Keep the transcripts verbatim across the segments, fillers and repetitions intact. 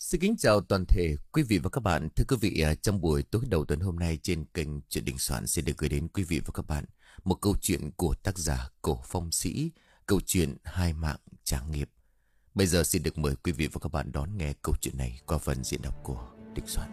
Xin kính chào toàn thể quý vị và các bạn. Thưa quý vị, à, trong buổi tối đầu tuần hôm nay trên kênh Chuyện Đình Soạn sẽ được gửi đến quý vị và các bạn một câu chuyện của tác giả Cổ Phong Sĩ, câu chuyện Hai Mạng Tráng Nghiệp. Bây giờ xin được mời quý vị và các bạn đón nghe câu chuyện này qua phần diễn đọc của Đình Soạn.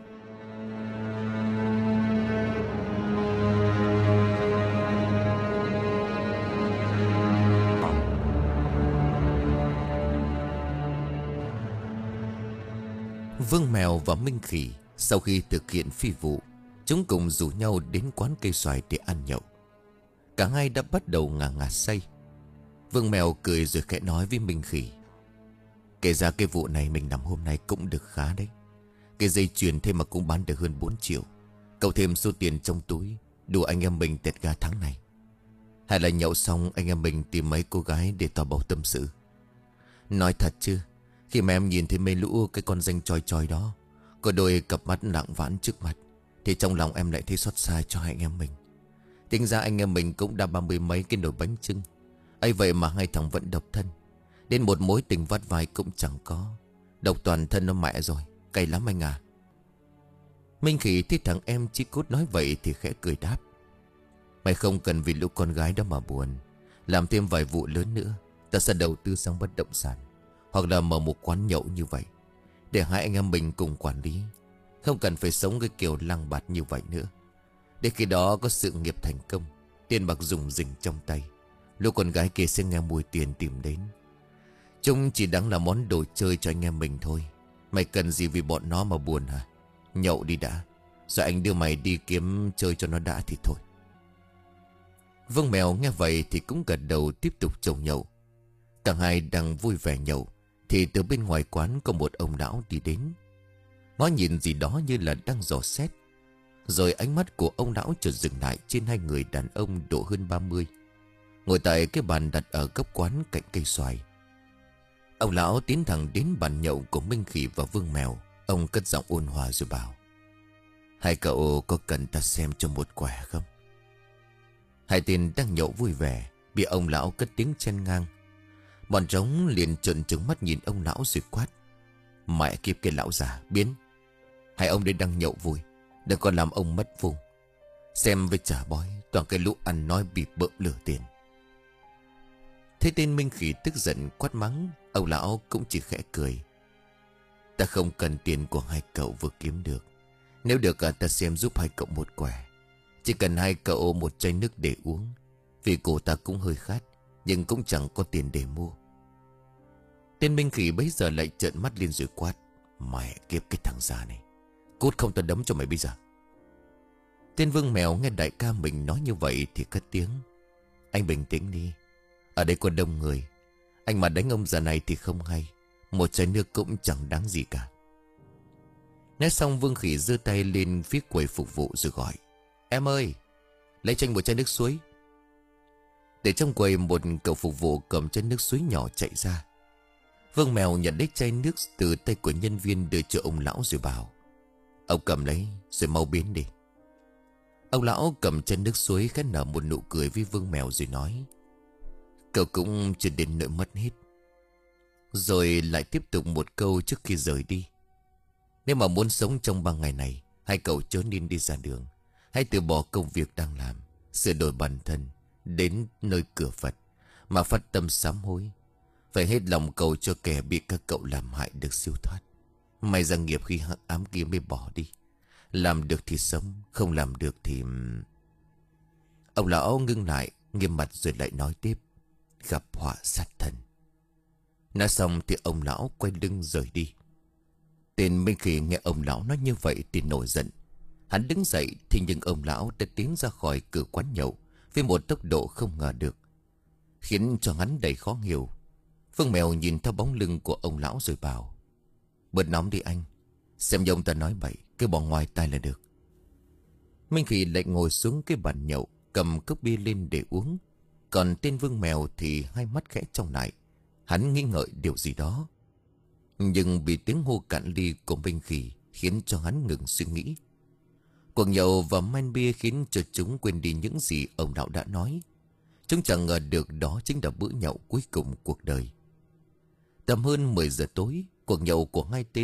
Vương Mèo và Minh Khỉ sau khi thực hiện phi vụ, chúng cùng rủ nhau đến quán cây xoài để ăn nhậu. Cả hai đã bắt đầu ngà ngà say. Vương Mèo cười rồi khẽ nói với Minh Khỉ: "Kể ra cái vụ này mình làm hôm nay cũng được khá đấy. Cái dây chuyền thêm mà cũng bán được hơn bốn triệu. Cậu thêm số tiền trong túi, đủ anh em mình tẹt ga tháng này. Hay là nhậu xong anh em mình tìm mấy cô gái để tỏ bầu tâm sự. Nói thật chứ, khi mà em nhìn thấy mấy lũ cái con danh choi choi đó, có đôi cặp mắt lạng vãn trước mặt, thì trong lòng em lại thấy xót xa cho hai anh em mình. Tính ra anh em mình cũng đã ba mươi mấy cái nồi bánh chưng, ấy vậy mà hai thằng vẫn độc thân. Đến một mối tình vắt vai cũng chẳng có. Độc toàn thân nó mẹ rồi, cay lắm anh à." Minh Khỉ thấy thằng em Chí Cút nói vậy thì khẽ cười đáp: "Mày không cần vì lũ con gái đó mà buồn. Làm thêm vài vụ lớn nữa, ta sẽ đầu tư sang bất động sản, hoặc là mở một quán nhậu như vậy, để hai anh em mình cùng quản lý. Không cần phải sống cái kiểu lăng bạt như vậy nữa. Để khi đó có sự nghiệp thành công, tiền bạc rủng rỉnh trong tay, lũ con gái kia sẽ nghe mùi tiền tìm đến. Chúng chỉ đáng là món đồ chơi cho anh em mình thôi. Mày cần gì vì bọn nó mà buồn hả? Nhậu đi đã, rồi anh đưa mày đi kiếm chơi cho nó đã thì thôi." Vương Mèo nghe vậy thì cũng gật đầu tiếp tục chầu nhậu. Cả hai đang vui vẻ nhậu thì từ bên ngoài quán có một ông lão đi đến. Ngó nhìn gì đó như là đang dò xét, rồi ánh mắt của ông lão chợt dừng lại trên hai người đàn ông độ hơn ba mươi, ngồi tại cái bàn đặt ở góc quán cạnh cây xoài. Ông lão tiến thẳng đến bàn nhậu của Minh Khỉ và Vương Mèo. Ông cất giọng ôn hòa rồi bảo: "Hai cậu có cần ta xem cho một quẻ không?" Hai tên đang nhậu vui vẻ bị ông lão cất tiếng chen ngang. Bọn trống liền trợn trừng mắt nhìn ông lão rồi quát: "Mẹ kiếp cái lão già biến! Hai ông đây đang nhậu vui, đừng có làm ông mất vùng. Xem với chả bói, toàn cái lũ ăn nói bị bợ lửa tiền." Thế tên Minh Khỉ tức giận quát mắng. Ông lão cũng chỉ khẽ cười: "Ta không cần tiền của hai cậu vừa kiếm được. Nếu được ta xem giúp hai cậu một quẻ. Chỉ cần hai cậu một chai nước để uống, vì cổ ta cũng hơi khát, nhưng cũng chẳng có tiền để mua." Tên Minh Khỉ bấy giờ lại trợn mắt lên rồi quát: "Mẹ kiếp cái thằng già này, cút không ta đấm cho mày bây giờ." Tên Vương Mèo nghe đại ca mình nói như vậy thì cất tiếng: "Anh bình tĩnh đi, ở đây có đông người. Anh mà đánh ông già này thì không hay. Một chai nước cũng chẳng đáng gì cả." Nói xong Vương Khỉ giơ tay lên phía quầy phục vụ rồi gọi: "Em ơi, lấy cho anh một chai nước suối." Để trong quầy một cậu phục vụ cầm chai nước suối nhỏ chạy ra. Vương Mèo nhận lấy chai nước từ tay của nhân viên đưa cho ông lão rồi bảo: "Ông cầm lấy rồi mau biến đi." Ông lão cầm chai nước suối khẽ nở một nụ cười với Vương Mèo rồi nói: "Cậu cũng chưa đến nỗi mất hết." Rồi lại tiếp tục một câu trước khi rời đi: "Nếu mà muốn sống trong ba ngày này, hai cậu chớ nên đi ra đường. Hãy từ bỏ công việc đang làm, sửa đổi bản thân, đến nơi cửa Phật mà phát tâm sám hối. Phải hết lòng cầu cho kẻ bị các cậu làm hại được siêu thoát. May ra nghiệp khi hắc ám kia mới bỏ đi. Làm được thì sống, không làm được thì..." Ông lão ngưng lại, nghiêm mặt rồi lại nói tiếp: "Gặp họa sát thân." Nói xong thì ông lão quay lưng rời đi. Tên Minh Khỉ nghe ông lão nói như vậy thì nổi giận. Hắn đứng dậy thì nhưng ông lão đã tiến ra khỏi cửa quán nhậu với một tốc độ không ngờ được, khiến cho hắn đầy khó hiểu. Vương Mèo nhìn theo bóng lưng của ông lão rồi bảo: "Bớt nóng đi anh, xem như ông ta nói bậy, cứ bỏ ngoài tai là được." Minh Khỉ lại ngồi xuống cái bàn nhậu, cầm cốc bia lên để uống. Còn tên Vương Mèo thì hai mắt khẽ tròng lại. Hắn nghĩ ngợi điều gì đó, nhưng bị tiếng hô cạn ly của Minh Khỉ khiến cho hắn ngừng suy nghĩ. Cuộc nhậu và men bia khiến cho chúng quên đi những gì ông lão đã nói. Chúng chẳng ngờ được đó chính là bữa nhậu cuối cùng cuộc đời. Tầm hơn mười giờ tối, cuộc nhậu của hai tên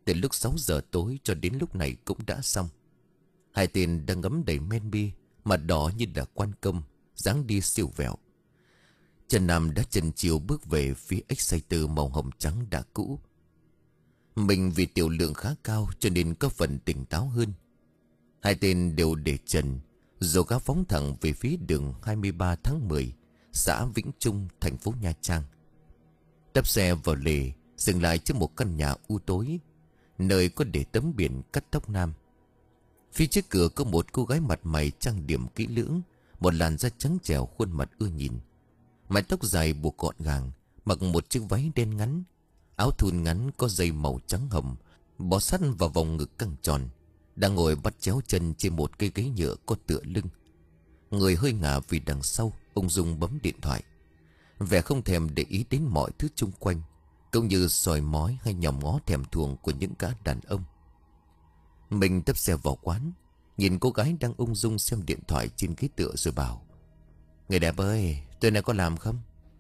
từ lúc sáu giờ tối cho đến lúc này cũng đã xong. Hai tên đang ngấm đầy men bi, mặt đỏ như đã quan công, dáng đi siêu vẹo. Trần Nam đã chần chiều bước về phía Exciter màu hồng trắng đã cũ. Mình vì tiểu lượng khá cao cho nên có phần tỉnh táo hơn. Hai tên đều để trần, rồi gã phóng thẳng về phía đường hai mươi ba tháng mười, xã Vĩnh Trung, thành phố Nha Trang. Đắp xe vào lề, dừng lại trước một căn nhà u tối, nơi có để tấm biển cắt tóc nam. Phía trước cửa có một cô gái mặt mày trang điểm kỹ lưỡng, một làn da trắng trẻo, khuôn mặt ưa nhìn. Mái tóc dài buộc gọn gàng, mặc một chiếc váy đen ngắn, áo thun ngắn có dây màu trắng hồng bó sắt vào vòng ngực căng tròn, đang ngồi bắt chéo chân trên một cây ghế nhựa có tựa lưng. Người hơi ngả vì đằng sau ung dung bấm điện thoại, vẻ không thèm để ý đến mọi thứ xung quanh, cũng như soi mói hay nhòm ngó thèm thuồng của những gã đàn ông. Mình tấp xe vào quán, nhìn cô gái đang ung dung xem điện thoại trên ghế tựa rồi bảo: "Người đẹp ơi, tối nay có làm không?"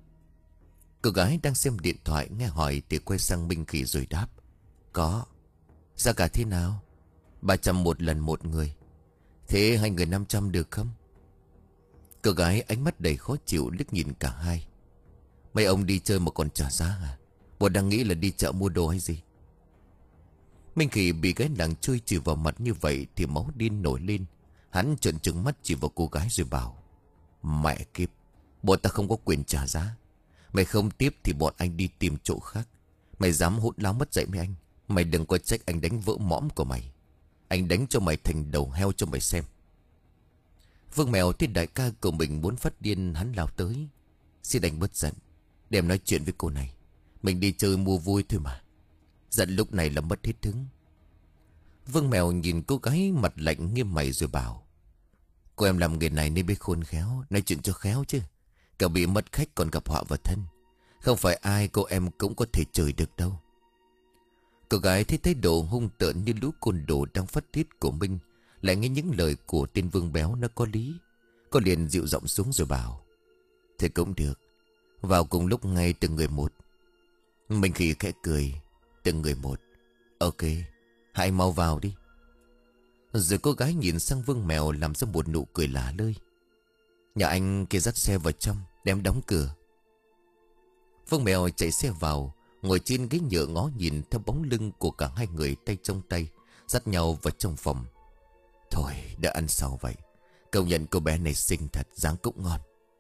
Cô gái đang xem điện thoại nghe hỏi thì quay sang Minh Khỉ rồi đáp: "Có." "Giá cả thế nào?" Ba trăm một lần một người." "Thế hai người năm trăm được không?" Cô gái ánh mắt đầy khó chịu liếc nhìn cả hai. "Mấy ông đi chơi mà còn trả giá à? Bọn đang nghĩ là đi chợ mua đồ hay gì?" Minh Khỉ bị cái nàng chơi chửi vào mặt như vậy thì máu điên nổi lên. Hắn trợn trừng mắt chỉ vào cô gái rồi bảo: "Mẹ kiếp, bọn ta không có quyền trả giá. Mày không tiếp thì bọn anh đi tìm chỗ khác. Mày dám hỗn láo mất dạy mấy anh, mày đừng có trách anh đánh vỡ mõm của mày. Anh đánh cho mày thành đầu heo cho mày xem." Vương Mèo thấy đại ca của mình muốn phát điên, hắn lao tới: "Xin anh bớt giận, để em nói chuyện với cô này. Mình đi chơi mua vui thôi mà. Giận lúc này là mất hết hứng." Vương Mèo nhìn cô gái mặt lạnh nghiêm mày rồi bảo: "Cô em làm nghề này nên biết khôn khéo, nói chuyện cho khéo chứ. Cả bị mất khách còn gặp họa vào thân. Không phải ai cô em cũng có thể chửi được đâu." Cô gái thấy thái độ hung tợn như lũ côn đồ đang phát tiết của Minh, lại nghe những lời của tên Vương béo nó có lý. Cô liền dịu giọng xuống rồi bảo: "Thế cũng được, vào cùng lúc ngay từng người một." Minh Khỉ khẽ cười: "Từng người một. Ok, hãy mau vào đi." Rồi cô gái nhìn sang Vương Mèo làm ra một nụ cười lả lơi: "Nhà anh kia dắt xe vào trong, đem đóng cửa." Vương Mèo chạy xe vào, ngồi trên ghế nhựa ngó nhìn theo bóng lưng của cả hai người tay trong tay, dắt nhau vào trong phòng. Thôi đã ăn sau vậy. Công nhận cô bé này xinh thật, dáng cũng ngon.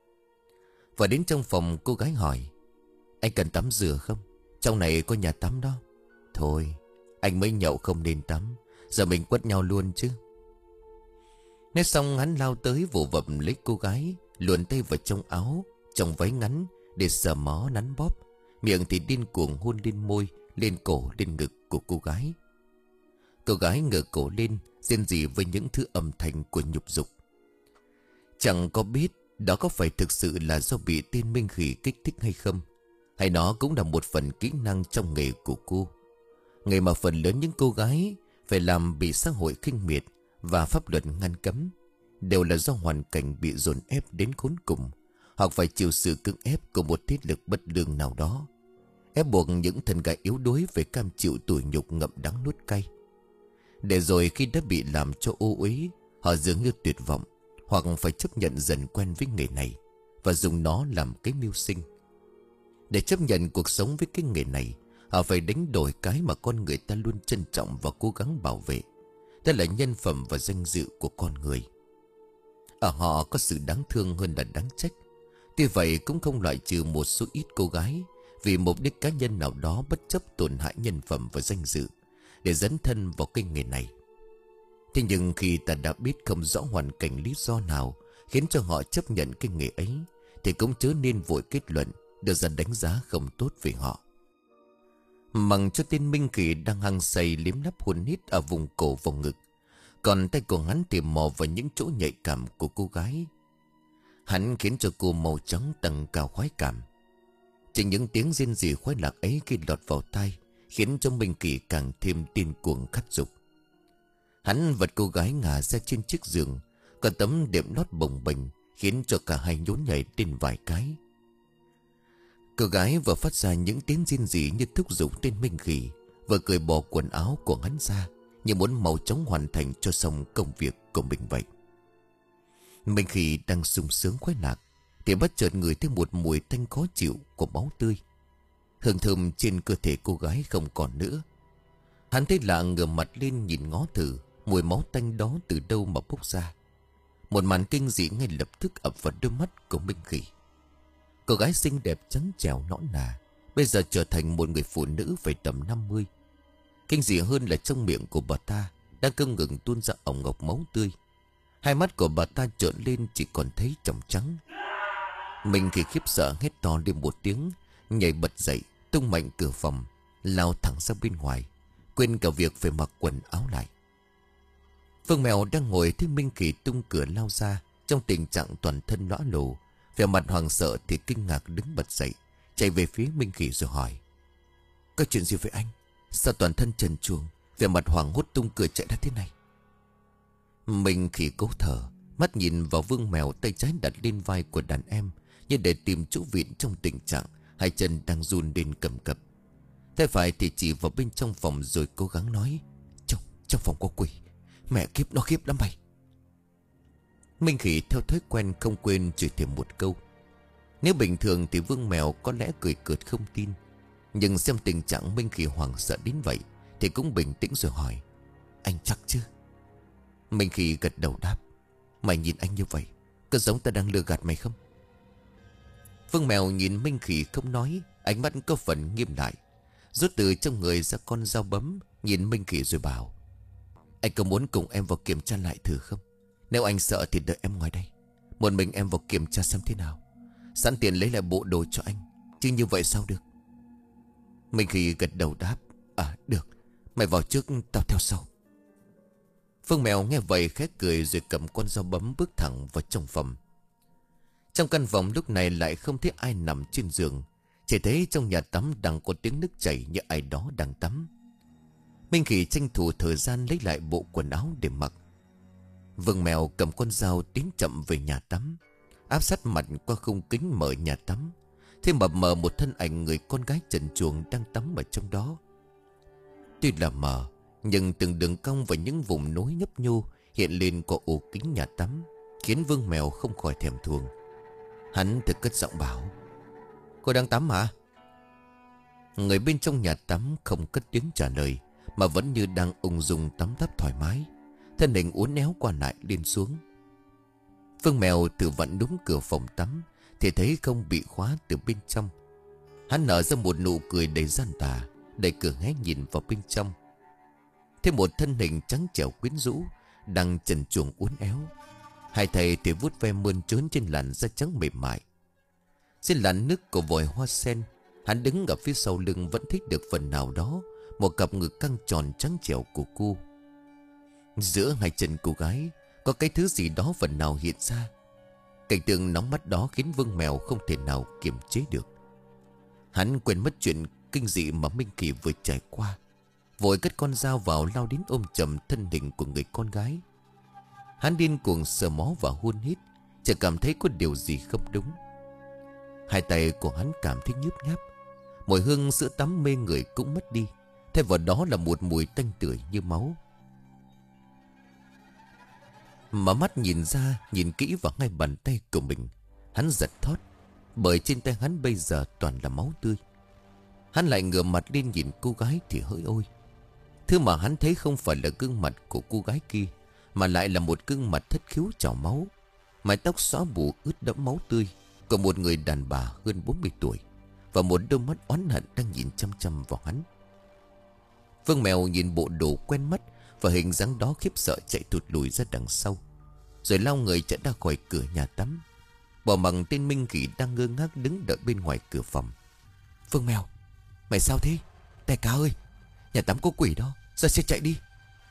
Và đến trong phòng cô gái hỏi: "Anh cần tắm rửa không? Trong này có nhà tắm đó." "Thôi, anh mới nhậu không nên tắm. Giờ mình quất nhau luôn chứ." Nói xong hắn lao tới vồ vập lấy cô gái, luồn tay vào trong áo, trong váy ngắn để sờ mó nắn bóp. Miệng thì điên cuồng hôn lên môi, lên cổ, lên ngực của cô gái. Cô gái ngửa cổ lên, rên rỉ với những thứ âm thanh của nhục dục. Chẳng có biết đó có phải thực sự là do bị tên Minh Khỉ kích thích hay không, hay nó cũng là một phần kỹ năng trong nghề của cô. Nghề mà phần lớn những cô gái phải làm bị xã hội khinh miệt và pháp luật ngăn cấm, đều là do hoàn cảnh bị dồn ép đến khốn cùng, hoặc phải chịu sự cưỡng ép của một thế lực bất lương nào đó, ép buộc những thân gái yếu đuối phải cam chịu tủi nhục ngậm đắng nuốt cay. Để rồi khi đã bị làm cho ô uế, họ dường như tuyệt vọng, hoặc phải chấp nhận dần quen với nghề này và dùng nó làm cái mưu sinh. Để chấp nhận cuộc sống với cái nghề này, họ phải đánh đổi cái mà con người ta luôn trân trọng và cố gắng bảo vệ, đó là nhân phẩm và danh dự của con người. Ở họ có sự đáng thương hơn là đáng trách. Tuy vậy cũng không loại trừ một số ít cô gái vì mục đích cá nhân nào đó bất chấp tổn hại nhân phẩm và danh dự để dấn thân vào cái nghề này. Thế nhưng khi ta đã biết không rõ hoàn cảnh lý do nào khiến cho họ chấp nhận cái nghề ấy, thì cũng chớ nên vội kết luận, đưa ra đánh giá không tốt về họ. Mặc cho tên Minh Khỉ đang hăng say liếm lắp hôn hít ở vùng cổ và ngực, còn tay của hắn tìm mò vào những chỗ nhạy cảm của cô gái. Hắn khiến cho cô màu trắng tầng cao khoái cảm. Chỉ những tiếng rên rỉ khoái lạc ấy khi lọt vào tai khiến cho Minh Khỉ càng thêm điên cuồng khát dục. Hắn vật cô gái ngả ra trên chiếc giường, còn tấm đệm lót bồng bềnh khiến cho cả hai nhún nhảy lên vài cái. Cô gái vừa phát ra những tiếng rên rỉ như thúc giục tên Minh Khỉ, vừa cười bỏ quần áo của hắn ra, như muốn mau chóng hoàn thành cho xong công việc của mình vậy. Minh Khỉ đang sung sướng khoái lạc thì bất chợt ngửi thấy một mùi tanh khó chịu của máu tươi. Hương thơm trên cơ thể cô gái không còn nữa. Hắn thấy lạ, ngửa mặt lên nhìn ngó thử mùi máu tanh đó từ đâu mà bốc ra. Một màn kinh dị ngay lập tức ập vào đôi mắt của Minh Khỉ. Cô gái xinh đẹp trắng trẻo nõn nà bây giờ trở thành một người phụ nữ phải tầm năm mươi. Kinh dị hơn là trong miệng của bà ta đang không ngừng tuôn ra ỏng ngọc máu tươi. Hai mắt của bà ta trợn lên chỉ còn thấy tròng trắng. Minh Khỉ khiếp sợ hét to lên một tiếng, nhảy bật dậy, tung mạnh cửa phòng, lao thẳng ra bên ngoài, quên cả việc phải mặc quần áo lại. Phương Mèo đang ngồi thấy Minh Khỉ tung cửa lao ra trong tình trạng toàn thân lõa lồ, vẻ mặt hoảng sợ thì kinh ngạc đứng bật dậy, chạy về phía Minh Khỉ rồi hỏi: có chuyện gì với anh? Sao toàn thân trần truồng, vẻ mặt hoảng hốt tung cửa chạy ra thế này? Minh Khỉ cố thở, mắt nhìn vào Vương Mèo, tay trái đặt lên vai của đàn em như để tìm chỗ vịn trong tình trạng hai chân đang run lên cầm cập. Tay phải thì chỉ vào bên trong phòng rồi cố gắng nói: Trong, trong phòng có quỷ. Mẹ kiếp, nó khiếp lắm mày. Minh Khỉ theo thói quen không quên chửi thêm một câu. Nếu bình thường thì Vương Mèo có lẽ cười cợt không tin, nhưng xem tình trạng Minh Khỉ hoảng sợ đến vậy thì cũng bình tĩnh rồi hỏi: anh chắc chứ? Minh Khỉ gật đầu đáp: mày nhìn anh như vậy có giống ta đang lừa gạt mày không? Vương Mèo nhìn Minh Khỉ không nói, ánh mắt có phần nghiêm lại, rút từ trong người ra con dao bấm, nhìn Minh Khỉ rồi bảo: anh có muốn cùng em vào kiểm tra lại thử không? Nếu anh sợ thì đợi em ngoài đây, một mình em vào kiểm tra xem thế nào, sẵn tiền lấy lại bộ đồ cho anh, chứ như vậy sao được? Minh Khỉ gật đầu đáp: à được, mày vào trước, tao theo sau. Phương Mèo nghe vậy khẽ cười rồi cầm con dao bấm bước thẳng vào trong phòng. Trong căn phòng lúc này lại không thấy ai nằm trên giường, chỉ thấy trong nhà tắm đang có tiếng nước chảy như ai đó đang tắm. Minh Khỉ tranh thủ thời gian lấy lại bộ quần áo để mặc. Vương Mèo cầm con dao tiến chậm về nhà tắm, áp sát mặt qua khung kính mở nhà tắm, thì mập mờ một thân ảnh người con gái trần truồng đang tắm ở trong đó. Tuy là mờ, nhưng từng đường cong và những vùng nối nhấp nhô hiện lên qua ổ kính nhà tắm, khiến Vương Mèo không khỏi thèm thuồng. Hắn thực cất giọng bảo: cô đang tắm hả? Người bên trong nhà tắm không cất tiếng trả lời, mà vẫn như đang ung dung tắm thấp thoải mái, thân hình uốn éo qua lại lên xuống. Vương Mèo tự vặn đúng cửa phòng tắm thì thấy không bị khóa từ bên trong. Hắn nở ra một nụ cười đầy gian tà, đẩy cửa hé nhìn vào bên trong. Thêm một thân hình trắng trẻo quyến rũ đang trần truồng uốn éo, hai thầy thì vuốt ve mơn trớn trên làn da trắng mềm mại. Trên làn nước của vòi hoa sen, hắn đứng ở phía sau lưng vẫn thích được phần nào đó một cặp ngực căng tròn trắng trẻo của cô. Giữa hai chân cô gái có cái thứ gì đó phần nào hiện ra. Cảnh tượng nóng mắt đó khiến Vương Mèo không thể nào kiềm chế được. Hắn quên mất chuyện kinh dị mà Minh Khỉ vừa trải qua, vội cất con dao vào lao đến ôm chầm thân hình của người con gái. Hắn điên cuồng sờ mó và hôn hít, chỉ cảm thấy có điều gì không đúng. Hai tay của hắn cảm thấy nhút nhát, mùi hương sữa tắm mê người cũng mất đi, thay vào đó là một mùi tanh tưởi như máu. Mà mắt nhìn ra, nhìn kỹ vào ngay bàn tay của mình, hắn giật thót, bởi trên tay hắn bây giờ toàn là máu tươi. Hắn lại ngửa mặt lên nhìn cô gái thì hỡi ôi, thứ mà hắn thấy không phải là gương mặt của cô gái kia, mà lại là một gương mặt thất khiếu trào máu, mái tóc xóa bù ướt đẫm máu tươi của một người đàn bà hơn bốn mươi tuổi, và một đôi mắt oán hận đang nhìn chăm chăm vào hắn. Vương Mèo nhìn bộ đồ quen mắt và hình dáng đó khiếp sợ chạy thụt lùi ra đằng sau, rồi lao người chạy ra khỏi cửa nhà tắm, bỏ mặc tên Minh Khỉ đang ngơ ngác đứng đợi bên ngoài cửa phòng. Vương Mèo, mày sao thế? Đại ca ơi, nhà tắm có quỷ đó, ra xe chạy đi.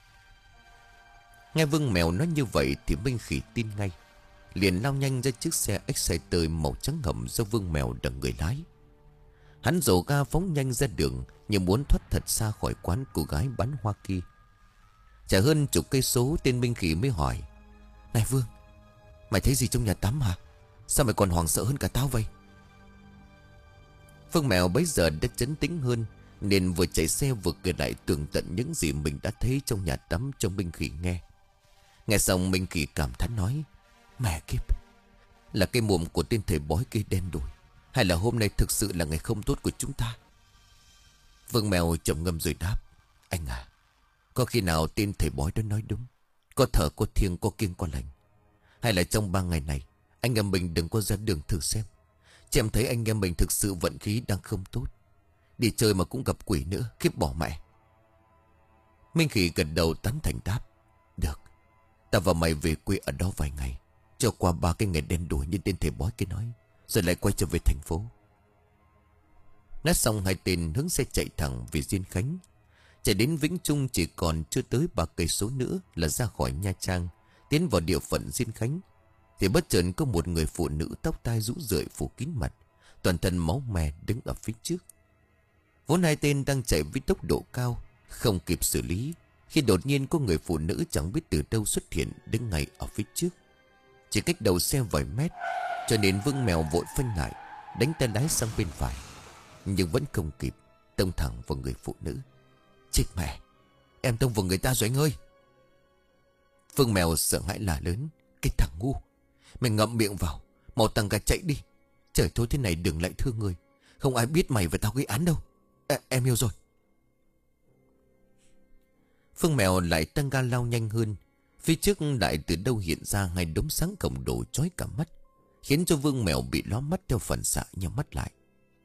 Nghe Vương Mèo nói như vậy thì Minh Khỉ tin ngay, liền lao nhanh ra chiếc xe Exciter màu trắng ngầm do Vương Mèo là người lái. Hắn dồ ga phóng nhanh ra đường như muốn thoát thật xa khỏi quán cô gái bán hoa kia. Chả hơn chục cây số, tên Minh Khỉ mới hỏi: này Vương, mày thấy gì trong nhà tắm hả? Sao mày còn hoảng sợ hơn cả tao vậy? Vương Mèo bấy giờ đã trấn tĩnh hơn, nên vừa chạy xe vừa kể lại tường tận những gì mình đã thấy trong nhà tắm cho Minh Khỉ nghe. Nghe xong Minh Khỉ cảm thán nói: Mẹ kiếp, là cái mồm của tên thầy bói kia đen đủi, hay là hôm nay thực sự là ngày không tốt của chúng ta? Vương Mèo trầm ngâm rồi đáp: Anh à, có khi nào tên thầy bói đó nói đúng, có thở có thiêng có kiêng có lành. Hay là trong ba ngày này anh em mình đừng có ra đường thử xem. Chị em thấy anh em mình thực sự vận khí đang không tốt. Đi chơi mà cũng gặp quỷ nữa, khiếp bỏ mẹ. Minh Khỉ gật đầu tán thành đáp: Được, ta và mày về quê ở đó vài ngày, cho qua ba cái ngày đen đủi như tên thầy bói kia nói, rồi lại quay trở về thành phố. Nói xong hai tên hướng xe chạy thẳng về Diên Khánh. Chạy đến Vĩnh Trung chỉ còn chưa tới ba cây số nữa là ra khỏi Nha Trang, tiến vào địa phận Diên Khánh. Thì bất chợt có một người phụ nữ tóc tai rũ rượi phủ kín mặt, toàn thân máu me đứng ở phía trước. Vốn hai tên đang chạy với tốc độ cao, không kịp xử lý, khi đột nhiên có người phụ nữ chẳng biết từ đâu xuất hiện đứng ngay ở phía trước, chỉ cách đầu xe vài mét. Cho nên Vương Mèo vội phanh lại, đánh tay lái sang bên phải, nhưng vẫn không kịp, tông thẳng vào người phụ nữ. Chết mẹ, em tông vào người ta rồi anh ơi! Vương Mèo sợ hãi la lớn: Cái thằng ngu, mày ngậm miệng vào, mau tăng ga chạy đi. Trời thôi thế này đừng lại thương người, không ai biết mày và tao gây án đâu. À, em yêu rồi. Phương Mèo lại tăng ga lao nhanh hơn. Phía trước lại từ đâu hiện ra hai đốm sáng khổng lồ chói cả mắt, khiến cho Vương Mèo bị lóa mắt theo phản xạ nhắm mắt lại.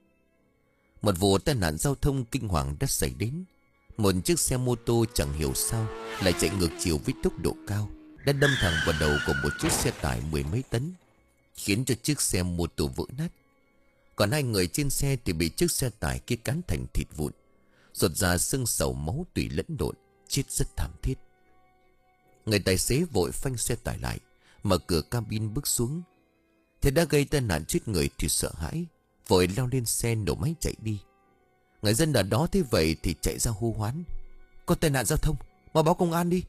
Một vụ tai nạn giao thông kinh hoàng đã xảy đến. Một chiếc xe mô tô chẳng hiểu sao lại chạy ngược chiều với tốc độ cao, đã đâm thẳng vào đầu của một chiếc xe tải mười mấy tấn, khiến cho chiếc xe mô tô vỡ nát. Còn hai người trên xe thì bị chiếc xe tải kia cán thành thịt vụn, ruột ra xương sầu máu tủy lẫn lộn, chết rất thảm thiết. Người tài xế vội phanh xe tải lại, mở cửa cabin bước xuống. Thế đã gây tai nạn chết người thì sợ hãi, vội leo lên xe nổ máy chạy đi. Người dân ở đó thấy vậy thì chạy ra hô hoán: Có tai nạn giao thông, mau báo công an đi.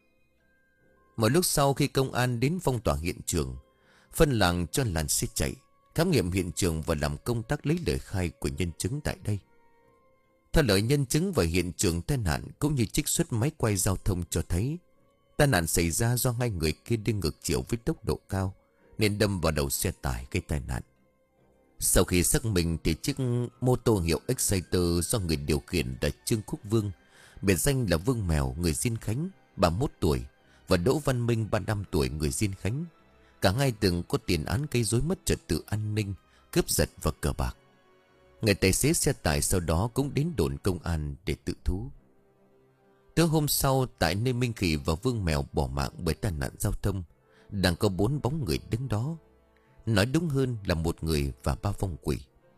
Một lúc sau khi công an đến phong tỏa hiện trường, phân làng cho làn xe chạy, khám nghiệm hiện trường và làm công tác lấy lời khai của nhân chứng tại đây. Theo lời nhân chứng và hiện trường tai nạn cũng như trích xuất máy quay giao thông cho thấy, tai nạn xảy ra do hai người kia đi ngược chiều với tốc độ cao nên đâm vào đầu xe tải gây tai nạn. Sau khi xác minh thì chiếc mô tô hiệu Exciter do người điều khiển là Trương Quốc Vương, biệt danh là Vương Mèo, người Diên Khánh, ba mươi mốt tuổi, và Đỗ Văn Minh, ba mươi lăm tuổi, người Diên Khánh. Cả hai từng có tiền án gây rối mất trật tự an ninh, cướp giật và cờ bạc. Người tài xế xe tải sau đó cũng đến đồn công an để tự thú. Tới hôm sau, tại nơi Minh Khỉ và Vương Mèo bỏ mạng bởi tai nạn giao thông, đang có bốn bóng người đứng đó. Nói đúng hơn là một người và ba vong quỷ.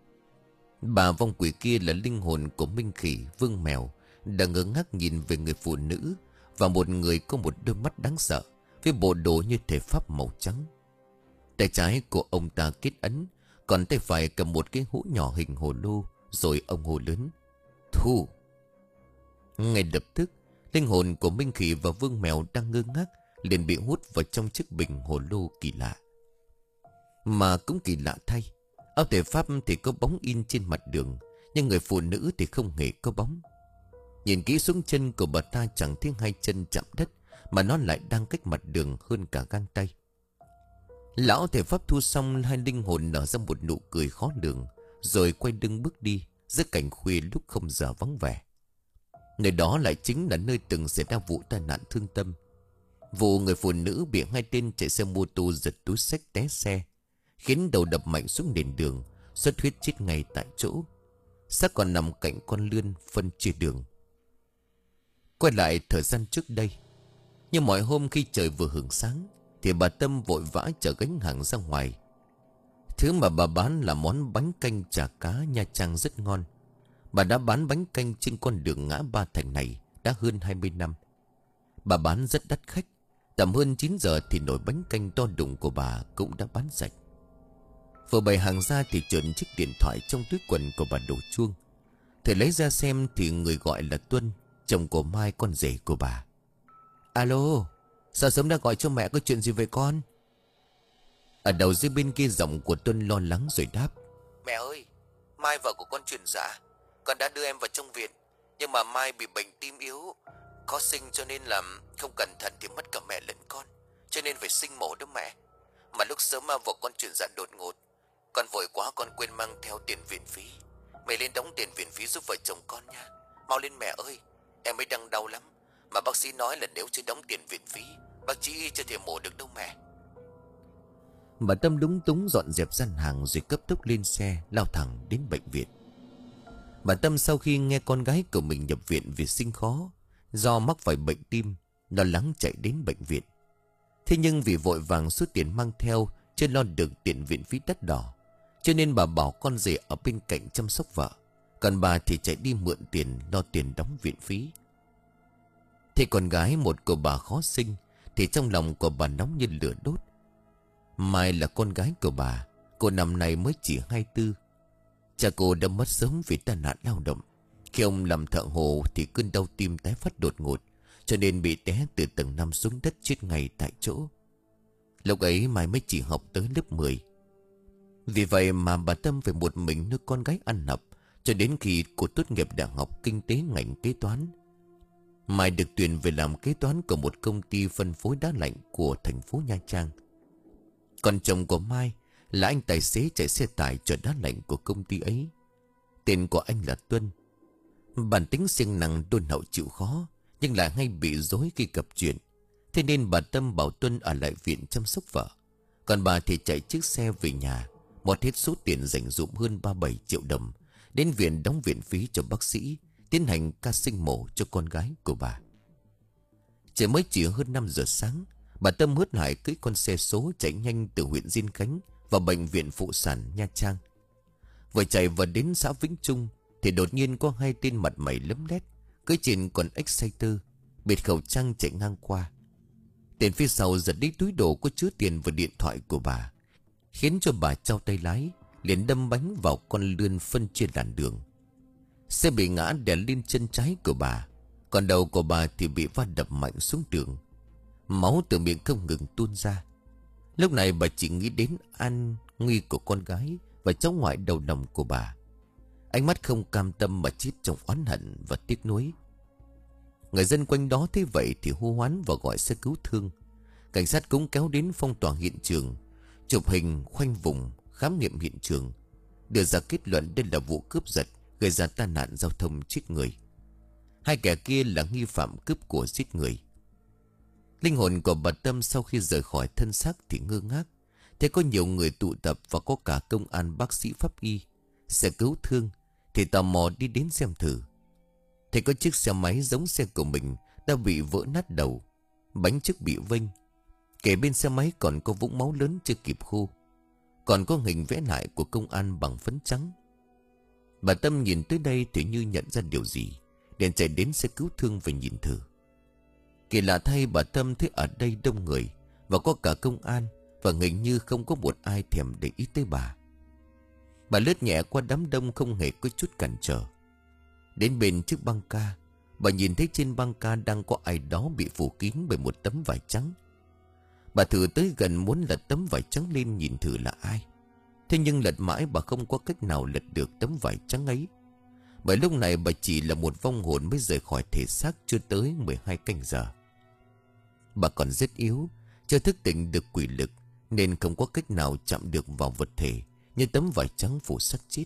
Ba vong quỷ kia là linh hồn của Minh Khỉ, Vương Mèo, đang ngơ ngác nhìn về người phụ nữ, và một người có một đôi mắt đáng sợ với bộ đồ như thể pháp màu trắng. Tay trái của ông ta kết ấn, còn tay phải cầm một cái hũ nhỏ hình hồ lô. Rồi ông hô lớn: Thu! Ngay lập tức, linh hồn của Minh Khỉ và Vương Mèo đang ngơ ngác liền bị hút vào trong chiếc bình hồ lô kỳ lạ. Mà cũng kỳ lạ thay, áo thể pháp thì có bóng in trên mặt đường, nhưng người phụ nữ thì không hề có bóng. Nhìn kỹ xuống chân của bà ta chẳng thấy hai chân chạm đất, mà nó lại đang cách mặt đường hơn cả gang tay. Lão thể pháp thu xong, hai linh hồn nở ra một nụ cười khó lường, rồi quay lưng bước đi giữa cảnh khuya lúc không giờ vắng vẻ. Nơi đó lại chính là nơi từng xảy ra vụ tai nạn thương tâm. Vụ người phụ nữ bị hai tên chạy xe mô tô giật túi xách té xe, khiến đầu đập mạnh xuống nền đường, xuất huyết chết ngay tại chỗ. Xác còn nằm cạnh con lươn phân chia đường. Quay lại thời gian trước đây, như mọi hôm khi trời vừa hửng sáng, thì bà Tâm vội vã chở gánh hàng ra ngoài. Thứ mà bà bán là món bánh canh chả cá Nha Trang rất ngon. Bà đã bán bánh canh trên con đường ngã ba Thành này đã hơn hai mươi năm. Bà bán rất đắt khách. Tầm hơn chín giờ thì nồi bánh canh to đùng của bà cũng đã bán sạch. Vừa bày hàng ra thì trợn chiếc điện thoại trong túi quần của bà đổ chuông. Thầy lấy ra xem thì người gọi là Tuân, chồng của Mai, con rể của bà. Alo, sao sớm đã gọi cho mẹ, có chuyện gì vậy con? Ở đầu dưới bên kia giọng của Tuân lo lắng rồi đáp: Mẹ ơi, Mai vợ của con chuyển dạ. Con đã đưa em vào trong viện, nhưng mà Mai bị bệnh tim yếu, khó sinh, cho nên là không cẩn thận thì mất cả mẹ lẫn con, cho nên phải sinh mổ đó mẹ. Mà lúc sớm mà vợ con chuyển dạ đột ngột, con vội quá con quên mang theo tiền viện phí. Mày lên đóng tiền viện phí giúp vợ chồng con nha. Mau lên mẹ ơi, em ấy đang đau lắm. Mà bác sĩ nói là nếu chưa đóng tiền viện phí, bác sĩ chưa thể mổ được đâu mẹ. Bà Tâm lúng túng dọn dẹp gian hàng rồi cấp tốc lên xe lao thẳng đến bệnh viện. Bà Tâm sau khi nghe con gái của mình nhập viện vì sinh khó do mắc phải bệnh tim, lo lắng chạy đến bệnh viện. Thế nhưng vì vội vàng số tiền mang theo chưa lo được tiền viện phí đắt đỏ, cho nên bà bảo con rể ở bên cạnh chăm sóc vợ, còn bà thì chạy đi mượn tiền lo tiền đóng viện phí. Thế con gái một của bà khó sinh thì trong lòng của bà nóng như lửa đốt. Mai là con gái của bà, cô năm nay mới chỉ hai mươi tư. Cha cô đã mất sớm vì tai nạn lao động. Khi ông làm thợ hồ thì cơn đau tim tái phát đột ngột, cho nên bị té từ tầng năm xuống đất chết ngay tại chỗ. Lúc ấy Mai mới chỉ học tới lớp mười. Vì vậy mà bà Tâm phải một mình nuôi con gái ăn học cho đến khi cô tốt nghiệp đại học kinh tế ngành kế toán. Mai được tuyển về làm kế toán của một công ty phân phối đá lạnh của thành phố Nha Trang. Còn chồng của Mai là anh tài xế chạy xe tải chở đá lạnh của công ty ấy. Tên của anh là Tuân. Bản tính siêng năng đôn hậu chịu khó, nhưng lại hay bị dối khi gặp chuyện. Thế nên bà Tâm bảo Tuân ở lại viện chăm sóc vợ, còn bà thì chạy chiếc xe về nhà, một hết số tiền dành dụm hơn ba mươi bảy triệu đồng đến viện đóng viện phí cho bác sĩ, tiến hành ca sinh mổ cho con gái của bà. Chỉ mới chỉ hơn năm giờ sáng, bà Tâm hớt hải cưỡi con xe số chạy nhanh từ huyện Diên Khánh vào bệnh viện phụ sản Nha Trang. Vừa chạy vào đến xã Vĩnh Trung thì đột nhiên có hai tên mặt mày lấm lét cưỡi trên con Exciter, bịt khẩu trang chạy ngang qua. Tên phía sau giật đi túi đồ có chứa tiền và điện thoại của bà, khiến cho bà trao tay lái, liền đâm bánh vào con lươn phân chia làn đường. Xe bị ngã đè lên chân trái của bà, còn đầu của bà thì bị va đập mạnh xuống đường. Máu từ miệng không ngừng tuôn ra. Lúc này bà chỉ nghĩ đến an nguy của con gái và cháu ngoại đầu lòng của bà. Ánh mắt không cam tâm mà chít trong oán hận và tiếc nuối. Người dân quanh đó thấy vậy thì hô hoán và gọi xe cứu thương. Cảnh sát cũng kéo đến phong tỏa hiện trường, chụp hình, khoanh vùng, khám nghiệm hiện trường, đưa ra kết luận đây là vụ cướp giật gây ra tai nạn giao thông chết người. Hai kẻ kia là nghi phạm cướp của giết người. Linh hồn của bà Tâm sau khi rời khỏi thân xác thì ngơ ngác. Thế có nhiều người tụ tập và có cả công an, bác sĩ, pháp y, xe cứu thương thì tò mò đi đến xem thử. Thì có chiếc xe máy giống xe của mình đã bị vỡ nát đầu, bánh trước bị vênh. Kể bên xe máy còn có vũng máu lớn chưa kịp khô, còn có hình vẽ lại của công an bằng phấn trắng. Bà Tâm nhìn tới đây thì như nhận ra điều gì, liền chạy đến xe cứu thương và nhìn thử. Kỳ lạ thay, bà Tâm thấy ở đây đông người và có cả công an, và hình như không có một ai thèm để ý tới bà. Bà lướt nhẹ qua đám đông không hề có chút cản trở. Đến bên chiếc băng ca, bà nhìn thấy trên băng ca đang có ai đó bị phủ kín bởi một tấm vải trắng. Bà thử tới gần muốn lật tấm vải trắng lên nhìn thử là ai. Thế nhưng lật mãi bà không có cách nào lật được tấm vải trắng ấy. Bởi lúc này bà chỉ là một vong hồn mới rời khỏi thể xác chưa tới mười hai canh giờ. Bà còn rất yếu, chưa thức tỉnh được quỷ lực, nên không có cách nào chạm được vào vật thể như tấm vải trắng phủ xác chết.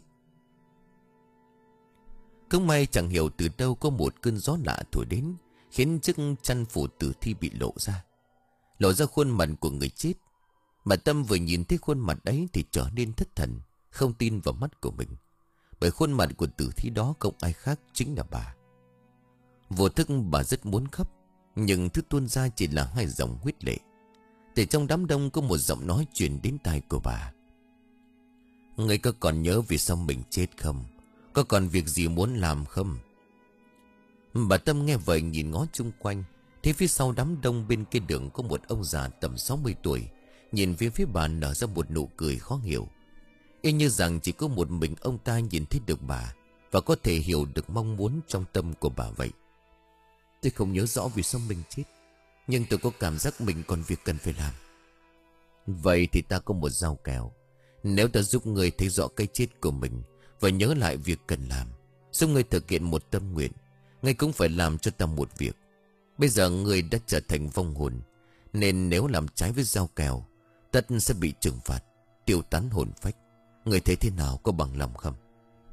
Không may chẳng hiểu từ đâu có một cơn gió lạ thổi đến, khiến chiếc chăn phủ tử thi bị lộ ra, lộ ra khuôn mặt của người chết. Bà Tâm vừa nhìn thấy khuôn mặt ấy thì trở nên thất thần, không tin vào mắt của mình, bởi khuôn mặt của tử thi đó không ai khác chính là bà. Vô thức bà rất muốn khóc, nhưng thứ tuôn ra chỉ là hai dòng huyết lệ. Từ trong đám đông có một giọng nói truyền đến tai của bà: "Ngươi có còn nhớ vì sao mình chết không? Có còn việc gì muốn làm không?" Bà Tâm nghe vậy nhìn ngó chung quanh, thấy phía sau đám đông bên kia đường có một ông già tầm sáu mươi tuổi, nhìn phía phía bà nở ra một nụ cười khó hiểu, y như rằng chỉ có một mình ông ta nhìn thấy được bà và có thể hiểu được mong muốn trong tâm của bà vậy. "Tôi không nhớ rõ vì sao mình chết, nhưng tôi có cảm giác mình còn việc cần phải làm." "Vậy thì ta có một giao kèo. Nếu ta giúp người thấy rõ cái chết của mình và nhớ lại việc cần làm, Giúp ngươi thực hiện một tâm nguyện, ngươi cũng phải làm cho ta một việc. Bây giờ ngươi đã trở thành vong hồn, nên nếu làm trái với giao kèo, tất sẽ bị trừng phạt, tiêu tán hồn phách. Ngươi thấy thế nào, có bằng lòng không?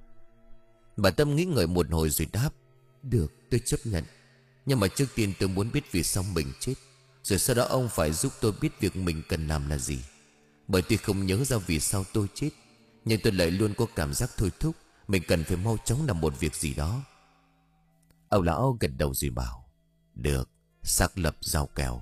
Bà Tâm nghĩ ngợi một hồi rồi đáp: Được, tôi chấp nhận. Nhưng mà trước tiên tôi muốn biết vì sao mình chết, rồi sau đó ông phải giúp tôi biết việc mình cần làm là gì. Bởi tôi không nhớ ra vì sao tôi chết, nhưng tôi lại luôn có cảm giác thôi thúc mình cần phải mau chóng làm một việc gì đó. Ông lão gật đầu rồi bảo: Được, xác lập giao kèo.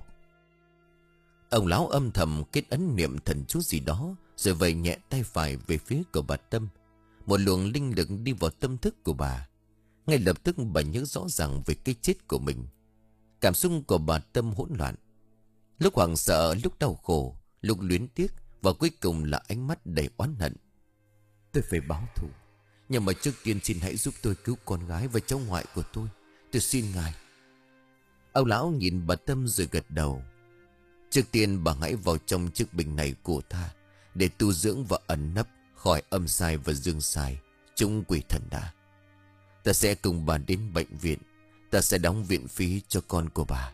Ông lão âm thầm kết ấn niệm thần chú gì đó, rồi vẩy nhẹ tay phải về phía của bà Tâm. Một luồng linh lực đi vào tâm thức của bà. Ngay lập tức bà nhớ rõ ràng về cái chết của mình. Cảm xúc của bà Tâm hỗn loạn, lúc hoảng sợ, lúc đau khổ, lúc luyến tiếc, và cuối cùng là ánh mắt đầy oán hận. Tôi phải báo thù, nhưng mà trước tiên xin hãy giúp tôi cứu con gái và cháu ngoại của tôi. Tôi xin ngài. Ông lão nhìn bà Tâm rồi gật đầu. Trước tiên bà hãy vào trong chiếc bình này của ta, để tu dưỡng và ẩn nấp khỏi âm sai và dương sai, chúng quỷ thần đã. Ta sẽ cùng bà đến bệnh viện. Ta sẽ đóng viện phí cho con của bà.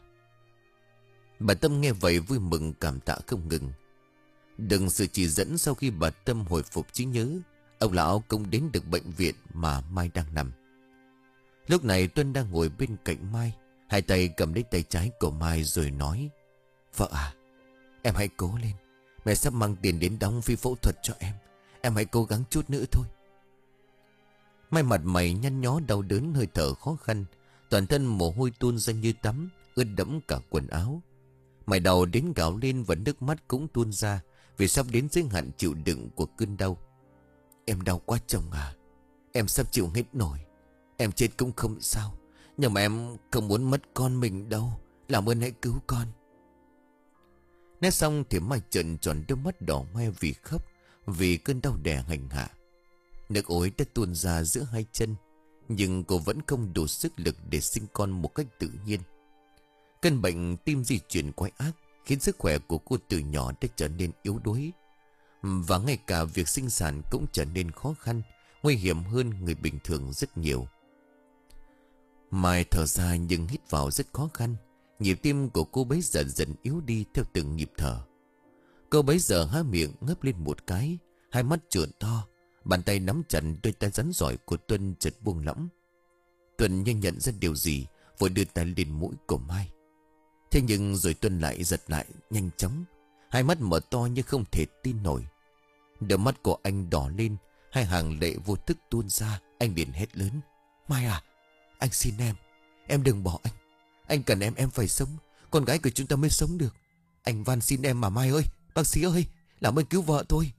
Bà Tâm nghe vậy vui mừng cảm tạ không ngừng. Đừng sự chỉ dẫn sau khi bà Tâm hồi phục trí nhớ, ông lão cũng đến được bệnh viện mà Mai đang nằm. Lúc này Tuân đang ngồi bên cạnh Mai, hai tay cầm lấy tay trái của Mai rồi nói: Vợ à, em hãy cố lên. Mẹ sắp mang tiền đến đóng phí phẫu thuật cho em. Em hãy cố gắng chút nữa thôi. Mai mặt mày nhăn nhó đau đớn, hơi thở khó khăn, toàn thân mồ hôi tuôn ra như tắm, ướt đẫm cả quần áo. Mày đau đến gào lên và nước mắt cũng tuôn ra, vì sắp đến giới hạn chịu đựng của cơn đau. Em đau quá chồng à, em sắp chịu hết nổi. Em chết cũng không sao, nhưng mà em không muốn mất con mình đâu. Làm ơn hãy cứu con. Nói xong thì Mai trợn tròn đôi mắt đỏ hoe vì khóc, vì cơn đau đè hành hạ. Nước ối đã tuôn ra giữa hai chân, nhưng cô vẫn không đủ sức lực để sinh con một cách tự nhiên. Cơn bệnh tim di chuyển quái ác khiến sức khỏe của cô từ nhỏ đã trở nên yếu đuối, và ngay cả việc sinh sản cũng trở nên khó khăn, nguy hiểm hơn người bình thường rất nhiều. Mai thở ra nhưng hít vào rất khó khăn. Nhịp tim của cô bấy giờ dần yếu đi theo từng nhịp thở. Cô bấy giờ há miệng ngấp lên một cái, hai mắt trợn to, bàn tay nắm chặt đôi tay rắn giỏi của Tuân chợt buông lỏng. Tuân nhanh nhận ra điều gì, vội đưa tay lên mũi của Mai. Thế nhưng rồi Tuân lại giật lại nhanh chóng, hai mắt mở to như không thể tin nổi. Đôi mắt của anh đỏ lên, hai hàng lệ vô thức tuôn ra. Anh liền hét lớn: Mai à, anh xin em, em đừng bỏ anh. Anh cần em, em phải sống. Con gái của chúng ta mới sống được. Anh van xin em mà Mai ơi. Bác sĩ ơi, làm ơn cứu vợ tôi.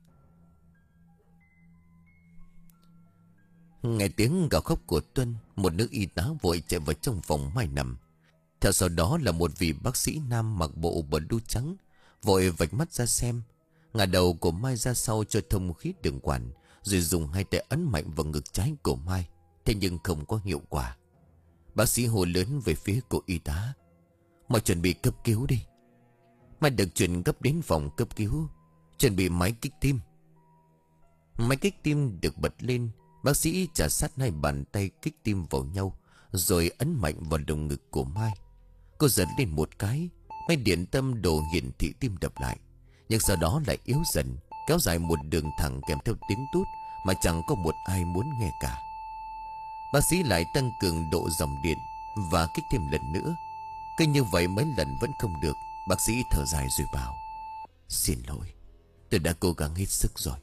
Nghe tiếng gào khóc của Tuân, một nữ y tá vội chạy vào trong phòng Mai nằm. Theo sau đó là một vị bác sĩ nam mặc bộ blue trắng, vội vạch mắt ra xem. Ngả đầu của Mai ra sau cho thông khí đường quản, rồi dùng hai tay ấn mạnh vào ngực trái của Mai. Thế nhưng không có hiệu quả. Bác sĩ hô lớn về phía cô y tá: Mọi chuẩn bị cấp cứu đi. Mai được chuyển gấp đến phòng cấp cứu, chuẩn bị máy kích tim. Máy kích tim được bật lên. Bác sĩ chà sát hai bàn tay kích tim vào nhau, rồi ấn mạnh vào lồng ngực của Mai. Cô giật lên một cái, máy điện tâm đồ hiển thị tim đập lại, nhưng sau đó lại yếu dần, kéo dài một đường thẳng kèm theo tiếng tút mà chẳng có một ai muốn nghe cả. Bác sĩ lại tăng cường độ dòng điện và kích thêm lần nữa. Cứ như vậy mấy lần vẫn không được. Bác sĩ thở dài rồi bảo: Xin lỗi, tôi đã cố gắng hết sức rồi.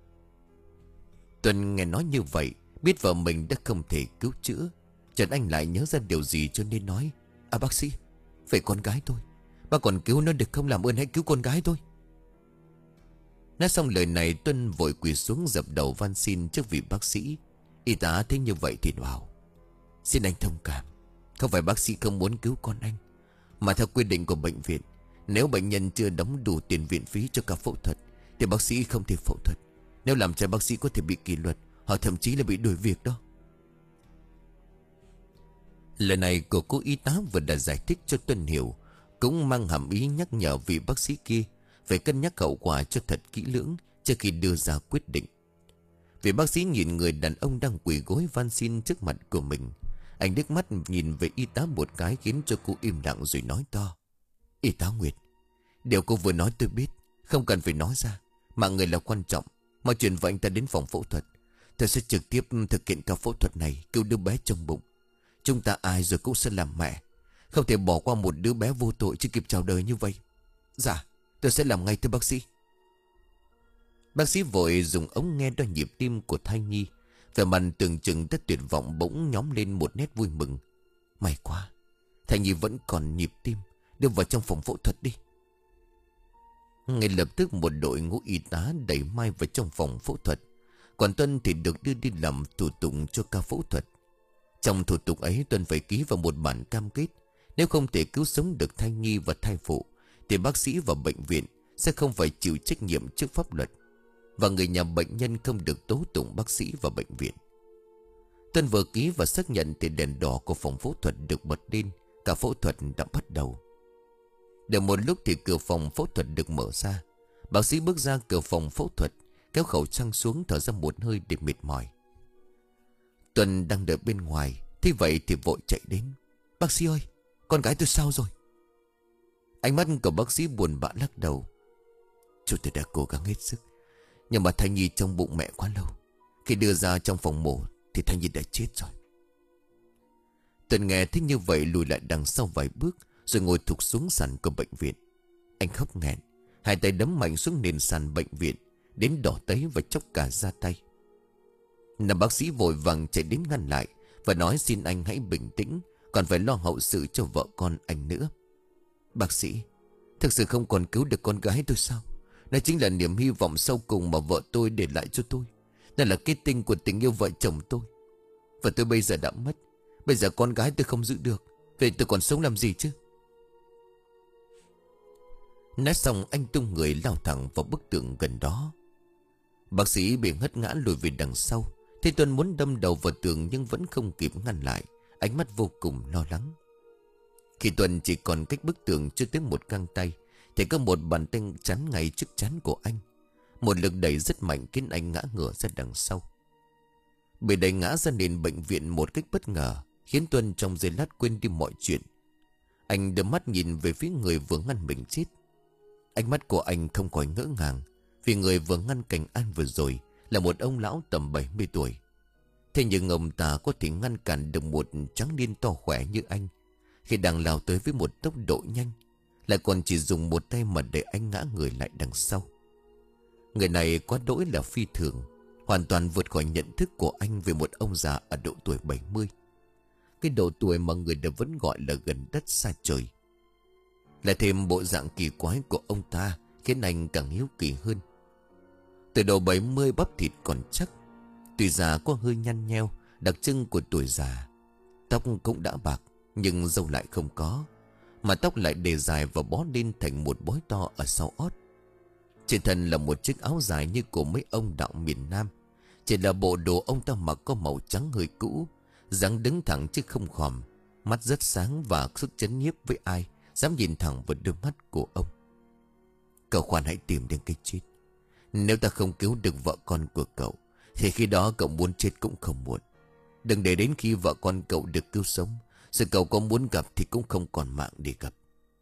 Tuân nghe nói như vậy, biết vợ mình đã không thể cứu chữa. Trần Anh lại nhớ ra điều gì cho nên nói: À bác sĩ, về con gái tôi, bác còn cứu nó được không? Làm ơn hãy cứu con gái tôi. Nói xong lời này, Tuân vội quỳ xuống dập đầu van xin trước vị bác sĩ. Y tá thấy như vậy thì bảo: Xin anh thông cảm, không phải bác sĩ không muốn cứu con anh, mà theo quy định của bệnh viện, nếu bệnh nhân chưa đóng đủ tiền viện phí cho cả phẫu thuật thì bác sĩ không thể phẫu thuật. Nếu làm trái bác sĩ có thể bị kỷ luật, hoặc thậm chí là bị đuổi việc đó. Lời này của cô y tá vừa đã giải thích cho Tuân hiểu, cũng mang hàm ý nhắc nhở vị bác sĩ kia phải cân nhắc hậu quả cho thật kỹ lưỡng trước khi đưa ra quyết định. Vì bác sĩ nhìn người đàn ông đang quỳ gối van xin trước mặt của mình. Anh đứt mắt nhìn về y tá một cái khiến cho cô im lặng rồi nói to. Y tá Nguyệt, điều cô vừa nói tôi biết, không cần phải nói ra. Mạng người là quan trọng. Mọi chuyện với anh ta đến phòng phẫu thuật. Tôi sẽ trực tiếp thực hiện ca phẫu thuật này, cứu đứa bé trong bụng. Chúng ta ai rồi cũng sẽ làm mẹ. Không thể bỏ qua một đứa bé vô tội chưa kịp chào đời như vậy. Dạ, tôi sẽ làm ngay thưa bác sĩ. Bác sĩ vội dùng ống nghe đo nhịp tim của thai nhi. Vẻ mặt tưởng chừng tất tuyệt vọng bỗng nhóm lên một nét vui mừng. May quá, thai nhi vẫn còn nhịp tim. Đưa vào trong phòng phẫu thuật đi. Ngay lập tức một đội ngũ y tá đẩy Mai vào trong phòng phẫu thuật. Còn Tuân thì được đưa đi làm thủ tục cho ca phẫu thuật. Trong thủ tục ấy Tuân phải ký vào một bản cam kết. Nếu không thể cứu sống được thai nhi và thai phụ thì bác sĩ và bệnh viện sẽ không phải chịu trách nhiệm trước pháp luật. Và người nhà bệnh nhân không được tố tụng bác sĩ và bệnh viện. Tuân vừa ký và xác nhận thì đèn đỏ của phòng phẫu thuật được bật lên. Cả phẫu thuật đã bắt đầu. Được một lúc thì cửa phòng phẫu thuật được mở ra. Bác sĩ bước ra cửa phòng phẫu thuật, kéo khẩu trang xuống, thở ra một hơi để mệt mỏi. Tuân đang đợi bên ngoài, thế vậy thì vội chạy đến. Bác sĩ ơi, con gái tôi sao rồi? Ánh mắt của bác sĩ buồn bã lắc đầu. Chúng tôi đã cố gắng hết sức, nhưng mà thai nhi trong bụng mẹ quá lâu. Khi đưa ra trong phòng mổ thì thai nhi đã chết rồi. Tuân nghe thích như vậy lùi lại đằng sau vài bước, rồi ngồi thụp xuống sàn của bệnh viện. Anh khóc nghẹn, hai tay đấm mạnh xuống nền sàn bệnh viện, đến đỏ tấy và chóc cả da tay. Nam bác sĩ vội vàng chạy đến ngăn lại và nói xin anh hãy bình tĩnh, còn phải lo hậu sự cho vợ con anh nữa. Bác sĩ, thực sự không còn cứu được con gái tôi sao? Đó chính là niềm hy vọng sau cùng mà vợ tôi để lại cho tôi. Đó là kết tinh của tình yêu vợ chồng tôi. Và tôi bây giờ đã mất. Bây giờ con gái tôi không giữ được, vậy tôi còn sống làm gì chứ? Nói xong anh tung người lao thẳng vào bức tường gần đó. Bác sĩ bị ngất ngã lùi về đằng sau. Thế Tuân muốn đâm đầu vào tường nhưng vẫn không kịp ngăn lại. Ánh mắt vô cùng lo lắng. Khi Tuân chỉ còn cách bức tường chưa tới một găng tay thì có một bàn tay chắn ngay trước trán của anh. Một lực đẩy rất mạnh khiến anh ngã ngửa ra đằng sau. Bị đẩy ngã ra nền bệnh viện một cách bất ngờ khiến Tuân trong giây lát quên đi mọi chuyện. Anh đưa mắt nhìn về phía người vừa ngăn mình chết. Ánh mắt của anh không khỏi ngỡ ngàng, vì người vừa ngăn cảnh an vừa rồi là một ông lão tầm bảy mươi tuổi. Thế nhưng ông ta có thể ngăn cản được một tráng niên to khỏe như anh khi đang lao tới với một tốc độ nhanh, lại còn chỉ dùng một tay mà để anh ngã người lại đằng sau. Người này quá đỗi là phi thường, hoàn toàn vượt khỏi nhận thức của anh về một ông già ở độ tuổi bảy mươi. Cái độ tuổi mà người ta vẫn gọi là gần đất xa trời. Lại thêm bộ dạng kỳ quái của ông ta khiến anh càng hiếu kỳ hơn. Từ đầu bảy mươi bắp thịt còn chắc, tuy già có hơi nhăn nheo, đặc trưng của tuổi già. Tóc cũng đã bạc nhưng râu lại không có, mà tóc lại để dài và bó lên thành một bói to ở sau ót. Trên thân là một chiếc áo dài như của mấy ông đạo miền Nam, chỉ là bộ đồ ông ta mặc có màu trắng hơi cũ, dáng đứng thẳng chứ không khòm, mắt rất sáng và sức chấn nhiếp với ai dám nhìn thẳng vào đôi mắt của ông. Cậu khoan hãy tìm đến cái chết. Nếu ta không cứu được vợ con của cậu thì khi đó cậu muốn chết cũng không muộn. Đừng để đến khi vợ con cậu được cứu sống, rồi cậu có muốn gặp thì cũng không còn mạng để gặp.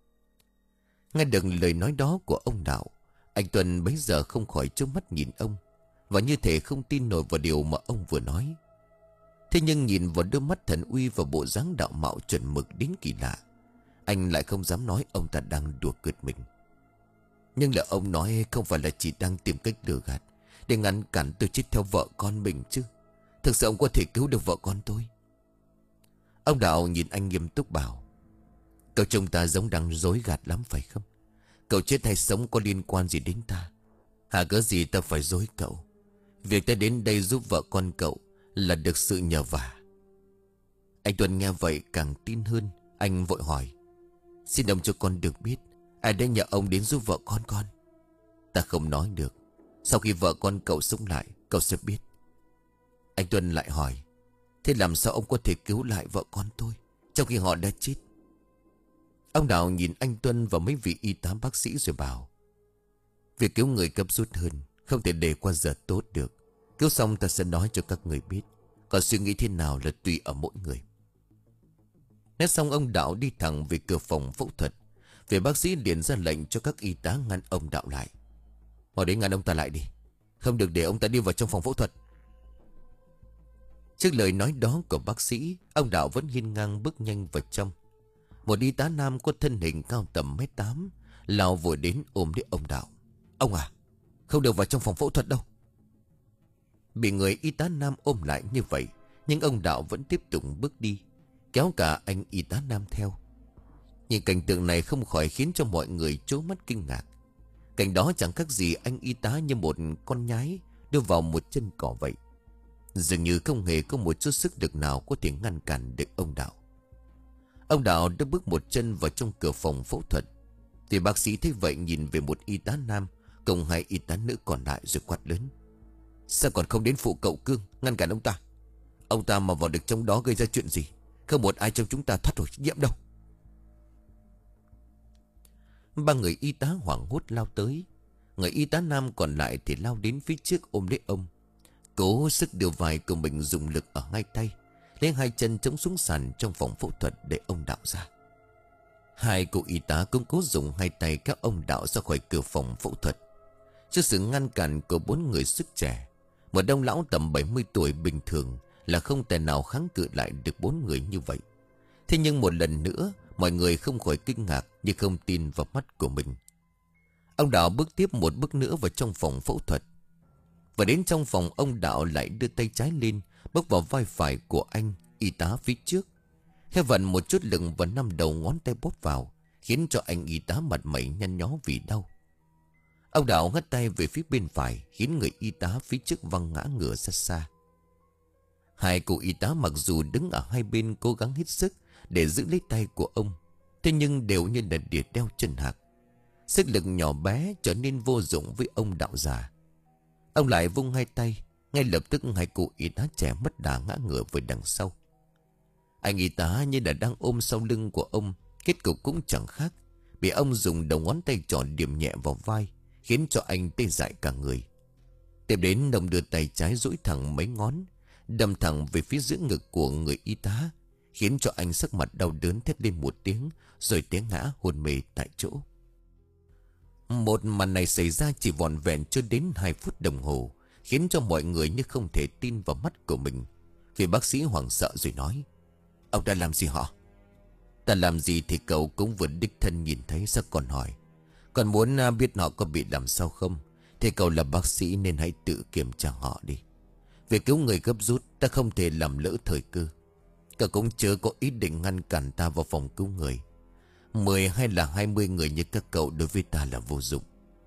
Nghe được lời nói đó của ông đạo, anh Tuân bấy giờ không khỏi trố mắt nhìn ông, và như thể không tin nổi vào điều mà ông vừa nói. Thế nhưng nhìn vào đôi mắt thần uy và bộ dáng đạo mạo chuẩn mực đến kỳ lạ, anh lại không dám nói ông ta đang đùa cợt mình. Nhưng là ông nói không phải là chỉ đang tìm cách lừa gạt để ngăn cản tôi chết theo vợ con mình chứ. Thực sự ông có thể cứu được vợ con tôi. Ông đạo nhìn anh nghiêm túc bảo: Cậu trông ta giống đang dối gạt lắm phải không? Cậu chết hay sống có liên quan gì đến ta? Hả cớ gì ta phải dối cậu? Việc ta đến đây giúp vợ con cậu là được sự nhờ vả. Anh Tuân nghe vậy càng tin hơn. Anh vội hỏi: Xin ông cho con được biết ai đã nhờ ông đến giúp vợ con con? Ta không nói được. Sau khi vợ con cậu sống lại cậu sẽ biết. Anh Tuân lại hỏi: Thế làm sao ông có thể cứu lại vợ con tôi trong khi họ đã chết? Ông đạo nhìn anh Tuân và mấy vị y tá bác sĩ rồi bảo: Việc cứu người cấp rút hơn, không thể để qua giờ tốt được. Cứu xong ta sẽ nói cho các người biết. Còn suy nghĩ thế nào là tùy ở mỗi người. Nói xong ông Đạo đi thẳng về cửa phòng phẫu thuật. Về bác sĩ liền ra lệnh cho các y tá ngăn ông Đạo lại. Họ đến ngăn ông ta lại đi. Không được để ông ta đi vào trong phòng phẫu thuật. Trước lời nói đó của bác sĩ, ông Đạo vẫn hiên ngang bước nhanh vào trong. Một y tá nam có thân hình cao tầm mét tám lao vội đến ôm lấy ông Đạo. Ông à, không được vào trong phòng phẫu thuật đâu. Bị người y tá nam ôm lại như vậy, nhưng ông Đạo vẫn tiếp tục bước đi, kéo cả anh y tá nam theo. Nhìn cảnh tượng này không khỏi khiến cho mọi người trố mắt kinh ngạc. Cảnh đó chẳng khác gì anh y tá như một con nhái đưa vào một chân cỏ vậy. Dường như không hề có một chút sức lực nào có thể ngăn cản được ông Đạo. Ông Đạo đã bước một chân vào trong cửa phòng phẫu thuật. Thì bác sĩ thấy vậy nhìn về một y tá nam cùng hai y tá nữ còn lại rồi quát lớn. Sao còn không đến phụ cậu Cương ngăn cản ông ta? Ông ta mà vào được trong đó gây ra chuyện gì? Không một ai trong chúng ta thoát khỏi trách nhiệm đâu. Ba người y tá hoảng hốt lao tới. Người y tá nam còn lại thì lao đến phía trước ôm lấy ông, cố sức đưa vai của mình dùng lực ở hai tay, lấy hai chân chống xuống sàn trong phòng phẫu thuật để ông Đạo ra. Hai cô y tá cũng cố dùng hai tay kéo ông Đạo ra khỏi cửa phòng phẫu thuật. Trước sự ngăn cản của bốn người sức trẻ, một ông lão tầm bảy mươi tuổi bình thường là không thể nào kháng cự lại được bốn người như vậy. Thế nhưng một lần nữa, mọi người không khỏi kinh ngạc nhưng không tin vào mắt của mình. Ông Đạo bước tiếp một bước nữa vào trong phòng phẫu thuật. Và đến trong phòng, ông Đạo lại đưa tay trái lên bốc vào vai phải của anh y tá phía trước, khẽ vặn một chút lực và năm đầu ngón tay bóp vào, khiến cho anh y tá mặt mày nhăn nhó vì đau. Ông Đạo hất tay về phía bên phải, khiến người y tá phía trước văng ngã ngửa ra xa. Hai cô y tá mặc dù đứng ở hai bên cố gắng hết sức để giữ lấy tay của ông, thế nhưng đều như là đỉa đeo chân hạc. Sức lực nhỏ bé trở nên vô dụng với ông Đạo già. Ông lại vung hai tay, ngay lập tức hai cô y tá trẻ mất đà ngã ngửa về đằng sau. Anh y tá như là đang ôm sau lưng của ông, kết cục cũng chẳng khác, bị ông dùng đầu ngón tay trỏ điểm nhẹ vào vai, khiến cho anh tê dại cả người. Tiếp đến ông đưa tay trái duỗi thẳng mấy ngón, đâm thẳng về phía giữa ngực của người y tá, khiến cho anh sắc mặt đau đớn thét lên một tiếng, rồi té ngã hôn mê tại chỗ. Một màn này xảy ra chỉ vỏn vẹn chưa đến hai phút đồng hồ, khiến cho mọi người như không thể tin vào mắt của mình. Vì bác sĩ hoảng sợ rồi nói: Ông đã làm gì họ? Ta làm gì thì cậu cũng vừa đích thân nhìn thấy, sao còn hỏi? Còn muốn biết họ có bị làm sao không, thì cậu là bác sĩ nên hãy tự kiểm tra họ đi. Việc cứu người gấp rút, ta không thể làm lỡ thời cơ. Cậu cũng chớ có ý định ngăn cản ta vào phòng cứu người. Mười hay là hai mươi người như các cậu đối với ta là vô dụng.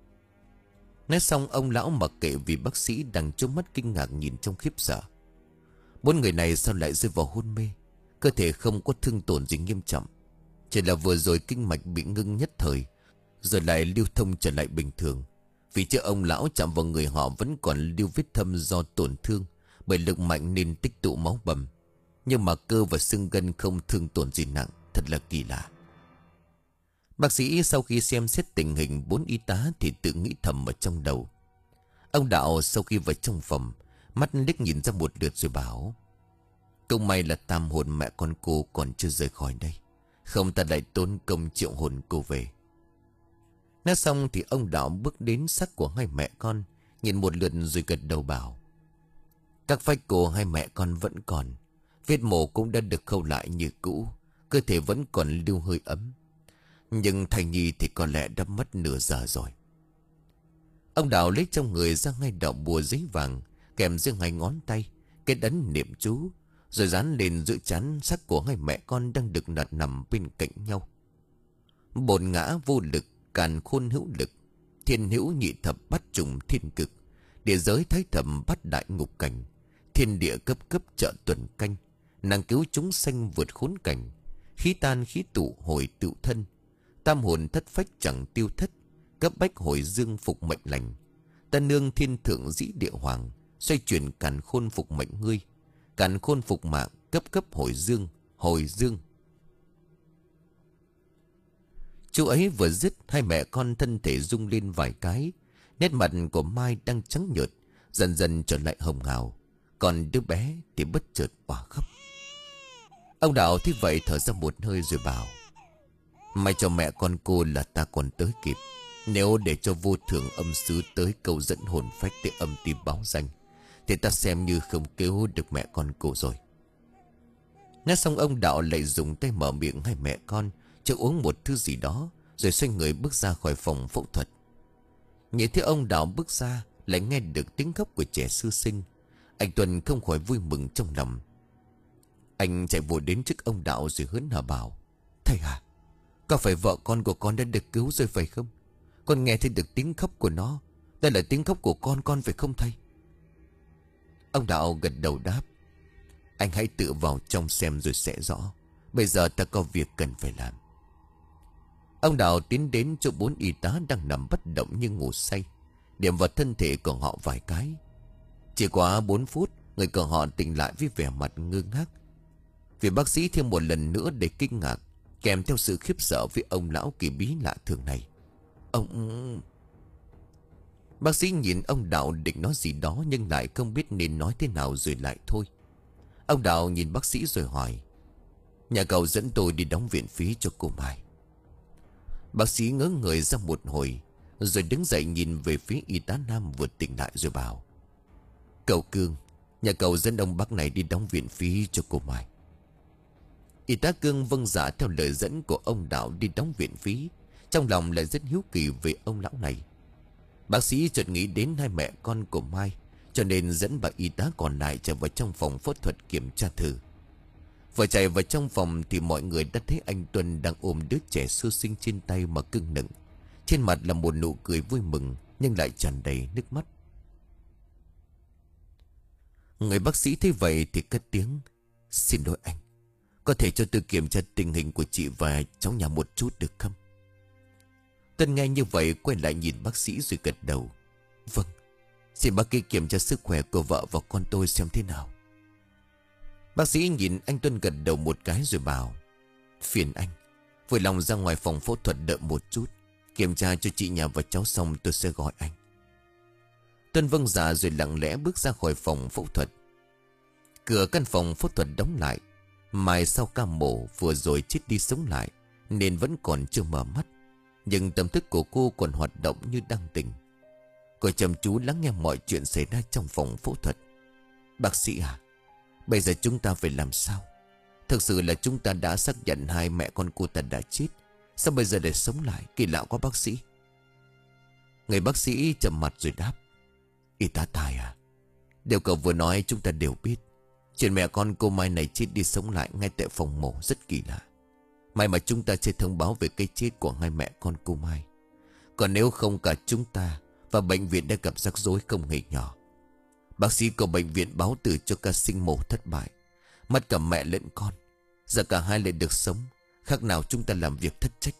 Nói xong ông lão mặc kệ vì bác sĩ đang trông mắt kinh ngạc nhìn trong khiếp sợ. Bốn người này sao lại rơi vào hôn mê? Cơ thể không có thương tổn gì nghiêm trọng, chỉ là vừa rồi kinh mạch bị ngưng nhất thời, rồi lại lưu thông trở lại bình thường. Vì chứ ông lão chạm vào người họ vẫn còn lưu vết thâm do tổn thương bởi lực mạnh nên tích tụ máu bầm, nhưng mà cơ và xương gân không thương tổn gì nặng. Thật là kỳ lạ. Bác sĩ sau khi xem xét tình hình bốn y tá thì tự nghĩ thầm ở trong đầu. Ông Đạo sau khi vào trong phòng, mắt liếc nhìn ra một lượt rồi bảo: Cũng may là tam hồn mẹ con cô còn chưa rời khỏi đây, không ta lại tốn công triệu hồn cô về. Nói xong thì ông Đạo bước đến xác của hai mẹ con, nhìn một lượt rồi gật đầu bảo: Các phách của hai mẹ con vẫn còn, vết mổ cũng đã được khâu lại như cũ, cơ thể vẫn còn lưu hơi ấm. Nhưng thai nhi thì có lẽ đã mất nửa giờ rồi. Ông Đạo lấy trong người ra ngay đạo bùa giấy vàng kèm giữa hai ngón tay, cái đấn niệm chú, rồi dán lên giữa trán xác của hai mẹ con đang được đặt nằm bên cạnh nhau. Bổn ngã vô lực, càn khôn hữu lực, thiên hữu nhị thập bát trùng thiên cực, địa giới thái thẩm bát đại ngục cảnh, thiên địa cấp cấp trợ tuần canh, nàng cứu chúng sanh vượt khốn cảnh, khí tan khí tụ hồi tựu thân, tam hồn thất phách chẳng tiêu thất, cấp bách hồi dương phục mệnh lành, tân nương thiên thượng dĩ địa hoàng, xoay chuyển càn khôn phục mệnh ngươi, càn khôn phục mạng, cấp cấp hồi dương, hồi dương. Chú ấy vừa dứt, hai mẹ con thân thể rung lên vài cái, nét mặt của Mai đang trắng nhợt, Dần dần trở lại hồng hào. Còn đứa bé thì bất chợt òa khóc. Ông Đạo thấy vậy thở ra một hơi rồi bảo: may cho mẹ con cô là ta còn tới kịp. Nếu để cho vô thường âm sứ tới câu dẫn hồn phách để âm tìm báo danh, thì ta xem như không cứu được mẹ con cô rồi. Nói xong ông Đạo lại dùng tay mở miệng hai mẹ con cho uống một thứ gì đó, rồi xoay người bước ra khỏi phòng phẫu thuật. Nhìn thấy ông Đạo bước ra, lại nghe được tiếng khóc của trẻ sơ sinh. Anh Tuân không khỏi vui mừng trong lòng. Anh chạy vội đến trước ông Đạo rồi hớn hở bảo: thầy à, có phải vợ con của con đã được cứu rồi phải không? Con nghe thấy được tiếng khóc của nó. Đây là tiếng khóc của con con phải không thầy? Ông Đạo gật đầu đáp: anh hãy tự vào trong xem rồi sẽ rõ. Bây giờ ta có việc cần phải làm. Ông Đạo tiến đến chỗ bốn y tá đang nằm bất động như ngủ say, điểm vào thân thể của họ vài cái. Chỉ quá bốn phút, người của họ tỉnh lại với vẻ mặt ngơ ngác. Vì bác sĩ thêm một lần nữa để kinh ngạc, kèm theo sự khiếp sợ với ông lão kỳ bí lạ thường này. Ông... Bác sĩ nhìn ông Đạo định nói gì đó, nhưng lại không biết nên nói thế nào rồi lại thôi. Ông Đạo nhìn bác sĩ rồi hỏi: nhà cậu dẫn tôi đi đóng viện phí cho cô Mai. Bác sĩ ngớ người ra một hồi, rồi đứng dậy nhìn về phía y tá nam vừa tỉnh lại rồi bảo: cậu Cương, nhà cậu dẫn ông bác này đi đóng viện phí cho cô Mai. Y tá Cương vâng dạ theo lời dẫn của ông Đạo đi đóng viện phí. Trong lòng lại rất hiếu kỳ về ông lão này. Bác sĩ chợt nghĩ đến hai mẹ con của Mai, cho nên dẫn bà y tá còn lại chạy vào trong phòng phẫu thuật kiểm tra thử. Vừa chạy vào trong phòng thì mọi người đã thấy anh Tuân đang ôm đứa trẻ sơ sinh trên tay mà cưng nựng. Trên mặt là một nụ cười vui mừng, nhưng lại tràn đầy nước mắt. Người bác sĩ thấy vậy thì cất tiếng: xin lỗi anh, có thể cho tôi kiểm tra tình hình của chị và cháu nhà một chút được không? Tuân nghe như vậy quay lại nhìn bác sĩ rồi gật đầu: vâng, xin bác ký kiểm tra sức khỏe của vợ và con tôi xem thế nào. Bác sĩ nhìn anh Tuân gật đầu một cái rồi bảo: phiền anh, vui lòng ra ngoài phòng phẫu thuật đợi một chút, kiểm tra cho chị nhà và cháu xong tôi sẽ gọi anh. Tuân vâng dạ rồi lặng lẽ bước ra khỏi phòng phẫu thuật. Cửa căn phòng phẫu thuật đóng lại. Mai sau ca mổ vừa rồi chết đi sống lại, nên vẫn còn chưa mở mắt, nhưng tâm thức của cô còn hoạt động như đang tỉnh. Cô chăm chú lắng nghe mọi chuyện xảy ra trong phòng phẫu thuật. Bác sĩ à, bây giờ chúng ta phải làm sao? Thực sự là chúng ta đã xác nhận hai mẹ con cô ta đã chết, sao bây giờ để sống lại? Kỳ lạ quá bác sĩ. Người bác sĩ trầm mặt rồi đáp: y tá Tài à, điều cậu vừa nói chúng ta đều biết. Chuyện mẹ con cô Mai này chết đi sống lại ngay tại phòng mổ rất kỳ lạ. May mà chúng ta chưa thông báo về cái chết của hai mẹ con cô Mai. Còn nếu không, cả chúng ta và bệnh viện đã gặp rắc rối không hề nhỏ. Bác sĩ của bệnh viện báo từ cho ca sinh mổ thất bại, mất cả mẹ lẫn con. Giờ cả hai lại được sống, khác nào chúng ta làm việc thất trách.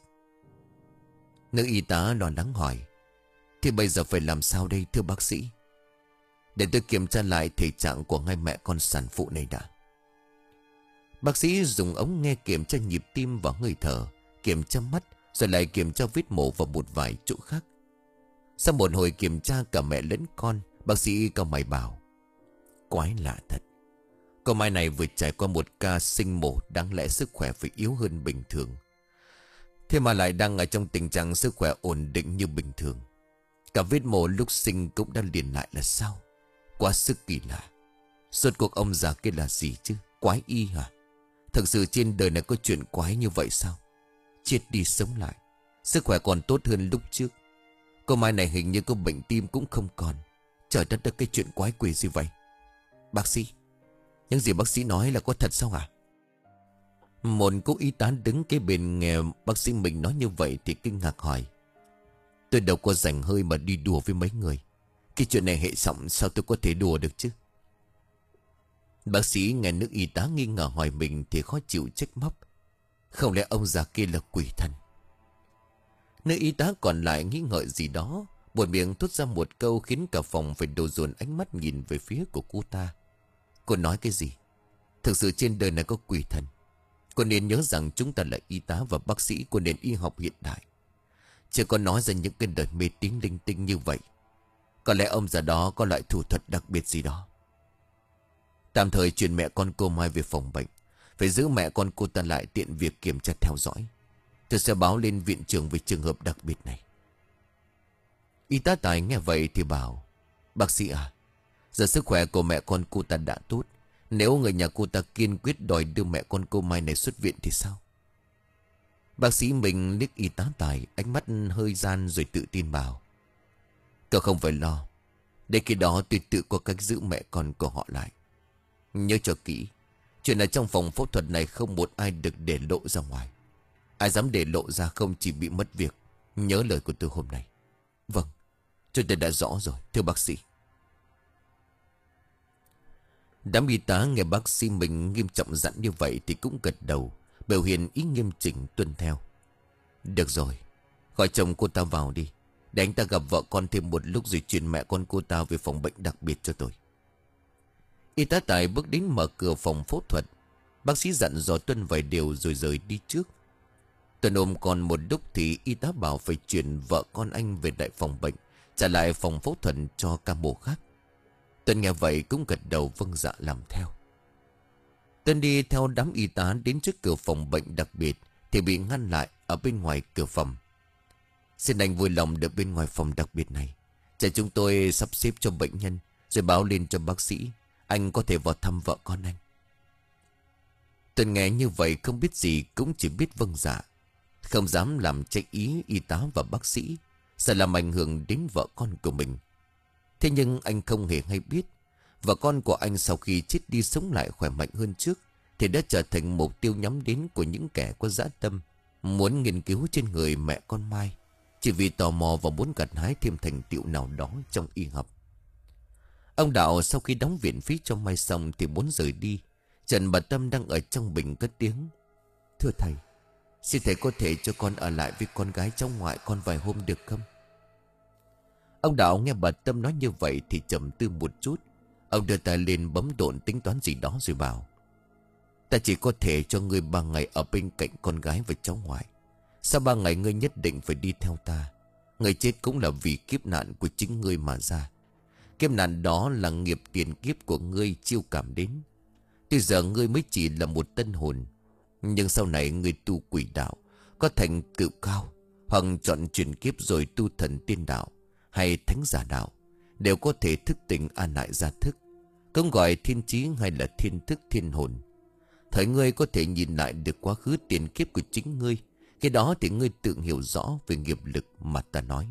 Nữ y tá lo lắng hỏi: thì bây giờ phải làm sao đây thưa bác sĩ? Để tôi kiểm tra lại thể trạng của hai mẹ con sản phụ này đã. Bác sĩ dùng ống nghe kiểm tra nhịp tim và hơi thở, kiểm tra mắt, rồi lại kiểm tra vết mổ vào một vài chỗ khác. Sau một hồi kiểm tra cả mẹ lẫn con, bác sĩ cau mày bảo: quái lạ thật, cô Mai này vừa trải qua một ca sinh mổ, đáng lẽ sức khỏe phải yếu hơn bình thường, thế mà lại đang ở trong tình trạng sức khỏe ổn định như bình thường. Cả vết mổ lúc sinh cũng đã liền lại là sao? Quá sức kỳ lạ. Rốt cuộc ông già kia là gì chứ? Quái y hả? Thật sự trên đời này có chuyện quái như vậy sao? Chết đi sống lại, sức khỏe còn tốt hơn lúc trước. Cô Mai này hình như có bệnh tim cũng không còn. Trời đất ơi, cái chuyện quái quỷ gì vậy? Bác sĩ, những gì bác sĩ nói là có thật sao hả? Một cô y tá đứng kế bên nghe bác sĩ mình nói như vậy thì kinh ngạc hỏi: tôi đâu có rảnh hơi mà đi đùa với mấy người. Cái chuyện này hệ trọng, sao tôi có thể đùa được chứ? Bác sĩ nghe nữ y tá nghi ngờ hỏi mình thì khó chịu trách móc: không lẽ ông già kia là quỷ thần? Nữ y tá còn lại nghĩ ngợi gì đó, buột miệng thốt ra một câu khiến cả phòng phải đổ dồn ánh mắt nhìn về phía của cô ta. Cô nói cái gì? Thực sự trên đời này có quỷ thần? Cô nên nhớ rằng chúng ta là y tá và bác sĩ của nền y học hiện đại, chưa có nói ra những cái lời mê tín linh tinh như vậy. Có lẽ ông già đó có loại thủ thuật đặc biệt gì đó. Tạm thời chuyển mẹ con cô Mai về phòng bệnh. Phải giữ mẹ con cô ta lại tiện việc kiểm tra theo dõi. Tôi sẽ báo lên viện trưởng về trường hợp đặc biệt này. Y tá Tài nghe vậy thì bảo: Bác sĩ à, giờ sức khỏe của mẹ con cô ta đã tốt. Nếu người nhà cô ta kiên quyết đòi đưa mẹ con cô Mai này xuất viện thì sao? Bác sĩ mình liếc y tá Tài, ánh mắt hơi gian rồi tự tin bảo: Cậu không phải lo. Để khi đó tôi tự có cách giữ mẹ con của họ lại. Nhớ cho kỹ, chuyện ở trong phòng phẫu thuật này không một ai được để lộ ra ngoài. Ai dám để lộ ra không chỉ bị mất việc. Nhớ lời của tôi hôm nay. Vâng, chúng tôi đã rõ rồi, thưa bác sĩ. Đám y tá nghe bác sĩ mình nghiêm trọng dặn như vậy thì cũng gật đầu, biểu hiện ý nghiêm chỉnh tuân theo. Được rồi, gọi chồng cô ta vào đi, để anh ta gặp vợ con thêm một lúc rồi chuyển mẹ con cô ta về phòng bệnh đặc biệt cho tôi. Y tá Tài bước đến mở cửa phòng phẫu thuật. Bác sĩ dặn dò Tuân vài điều rồi rời đi trước. Tuân ôm con một lúc thì y tá bảo phải chuyển vợ con anh về đại phòng bệnh, trả lại phòng phẫu thuật cho ca mổ khác. Tuân nghe vậy cũng gật đầu vâng dạ làm theo. Tuân đi theo đám y tá đến trước cửa phòng bệnh đặc biệt thì bị ngăn lại ở bên ngoài cửa phòng. Xin anh vui lòng được bên ngoài phòng đặc biệt này. Chờ chúng tôi sắp xếp cho bệnh nhân rồi báo lên cho bác sĩ. Anh có thể vào thăm vợ con anh. Tuân nghe như vậy không biết gì, cũng chỉ biết vâng dạ, không dám làm trái ý y tá và bác sĩ, sợ làm ảnh hưởng đến vợ con của mình. Thế nhưng anh không hề hay biết, vợ con của anh sau khi chết đi sống lại khỏe mạnh hơn trước thì đã trở thành mục tiêu nhắm đến của những kẻ có dã tâm, muốn nghiên cứu trên người mẹ con Mai, chỉ vì tò mò và muốn gặt hái thêm thành tựu nào đó trong y học. Ông Đạo sau khi đóng viện phí cho Mai xong thì muốn rời đi. Trần bà Tâm đang ở trong bình cất tiếng: Thưa thầy, xin thầy có thể cho con ở lại với con gái cháu ngoại con vài hôm được không? Ông Đạo nghe bà Tâm nói như vậy thì trầm tư một chút. Ông đưa tay lên bấm độn tính toán gì đó rồi bảo: Ta chỉ có thể cho ngươi ba ngày ở bên cạnh con gái và cháu ngoại. Sau ba ngày ngươi nhất định phải đi theo ta. Ngươi chết cũng là vì kiếp nạn của chính ngươi mà ra. Kiếp nạn đó là nghiệp tiền kiếp của ngươi chiêu cảm đến. Tuy giờ ngươi mới chỉ là một tân hồn, nhưng sau này ngươi tu quỷ đạo, có thành tựu cao, hoặc chọn chuyển kiếp rồi tu thần tiên đạo hay thánh giả đạo, đều có thể thức tỉnh an lại gia thức, cũng gọi thiên trí hay là thiên thức thiên hồn. Thời ngươi có thể nhìn lại được quá khứ tiền kiếp của chính ngươi. Khi đó thì ngươi tự hiểu rõ về nghiệp lực mà ta nói.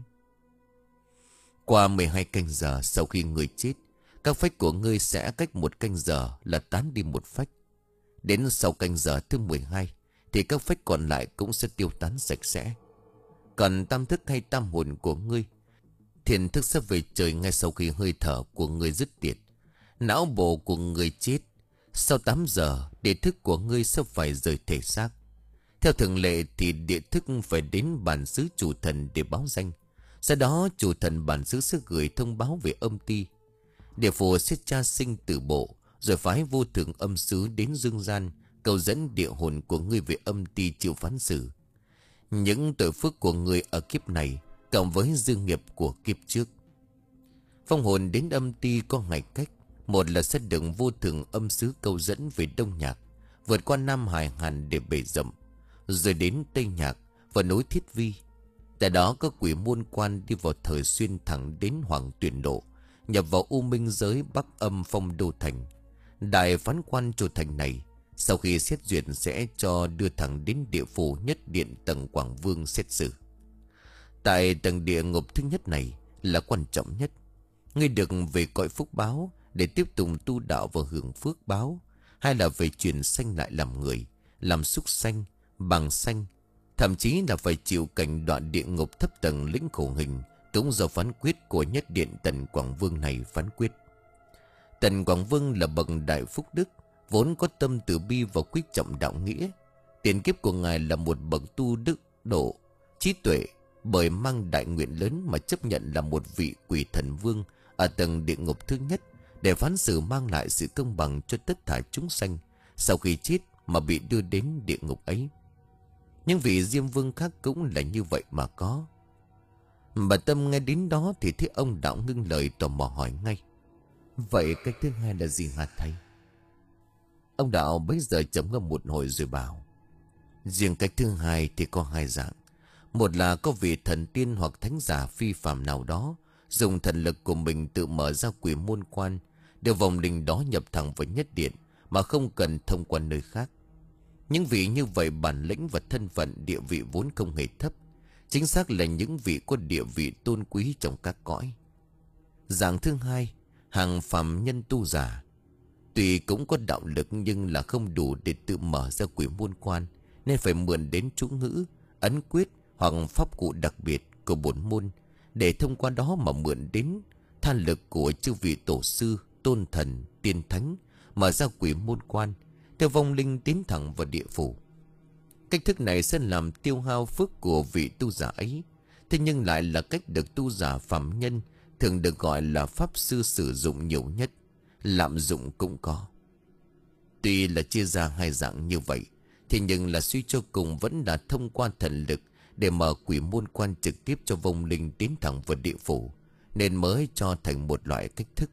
Qua mười hai canh giờ sau khi ngươi chết, các phách của ngươi sẽ cách một canh giờ là tán đi một phách. Đến sau canh giờ thứ mười hai thì các phách còn lại cũng sẽ tiêu tán sạch sẽ. Còn tam thức hay tam hồn của ngươi, thiền thức sẽ về trời ngay sau khi hơi thở của ngươi dứt tiệt. Não bộ của người chết sau tám giờ, địa thức của ngươi sẽ phải rời thể xác. Theo thường lệ thì địa thức phải đến bản xứ chủ thần để báo danh. Sau đó chủ thần bản xứ sẽ gửi thông báo về âm ty. Địa phủ sẽ tra sinh tử bộ, rồi phái vô thượng âm xứ đến dương gian cầu dẫn địa hồn của ngươi về âm ty chịu phán xử. Những tội phước của ngươi ở kiếp này cộng với dư nghiệp của kiếp trước. Phong hồn đến âm ty có ngày cách. Một là sẽ được vô thượng âm xứ cầu dẫn về Đông Nhạc, vượt qua Nam Hải Hàn để bể rậm, rồi đến Tây Nhạc và núi Thiết Vi. Tại đó có quỷ môn quan đi vào thời xuyên thẳng đến Hoàng Tuyền Độ, nhập vào U Minh giới Bắc Âm Phong Đô Thành. Đại phán quan chủ thành này sau khi xét duyệt sẽ cho đưa thẳng đến địa phủ nhất điện tầng Quảng Vương xét xử. Tại tầng địa ngục thứ nhất này là quan trọng nhất. Ngươi được về cõi phúc báo để tiếp tục tu đạo và hưởng phước báo, hay là về chuyển sanh lại làm người, làm súc sanh, bằng sanh, thậm chí là phải chịu cảnh đoạn địa ngục thấp tầng lĩnh khổ hình, cũng do phán quyết của nhất điện Tần Quảng Vương này phán quyết. Tần Quảng Vương là bậc đại phúc đức, vốn có tâm từ bi và quý trọng đạo nghĩa. Tiền kiếp của ngài là một bậc tu đức độ, trí tuệ, bởi mang đại nguyện lớn mà chấp nhận là một vị quỷ thần vương ở tầng địa ngục thứ nhất, để phán xử mang lại sự công bằng cho tất cả chúng sanh sau khi chết mà bị đưa đến địa ngục ấy. Những vị Diêm Vương khác cũng là như vậy mà có. Bà Tâm nghe đến đó thì thấy ông Đạo ngưng lời, tò mò hỏi ngay: Vậy cách thứ hai là gì hả thầy? Ông Đạo bấy giờ chấm ngâm một hồi rồi bảo: Riêng cách thứ hai thì có hai dạng. Một là có vị thần tiên hoặc thánh giả phi phàm nào đó dùng thần lực của mình tự mở ra quỷ môn quan, đưa vòng linh đó nhập thẳng vào nhất điện mà không cần thông qua nơi khác. Những vị như vậy bản lĩnh và thân phận địa vị vốn không hề thấp, chính xác là những vị có địa vị tôn quý trong các cõi. Dạng thứ hai, hàng phàm nhân tu giả, tuy cũng có đạo lực nhưng là không đủ để tự mở ra quỷ môn quan, nên phải mượn đến chú ngữ, ấn quyết hoặc pháp cụ đặc biệt của bổn môn, để thông qua đó mà mượn đến than lực của chư vị tổ sư, tôn thần, tiên thánh, mở ra quỷ môn quan, theo vong linh tiến thẳng vào địa phủ. Cách thức này sẽ làm tiêu hao phước của vị tu giả ấy, thế nhưng lại là cách được tu giả phạm nhân, thường được gọi là pháp sư, sử dụng nhiều nhất. Lạm dụng cũng có. Tuy là chia ra hai dạng như vậy, thì nhưng là suy cho cùng vẫn là thông qua thần lực để mở quỷ môn quan trực tiếp cho vong linh tiến thẳng vào địa phủ, nên mới cho thành một loại cách thức.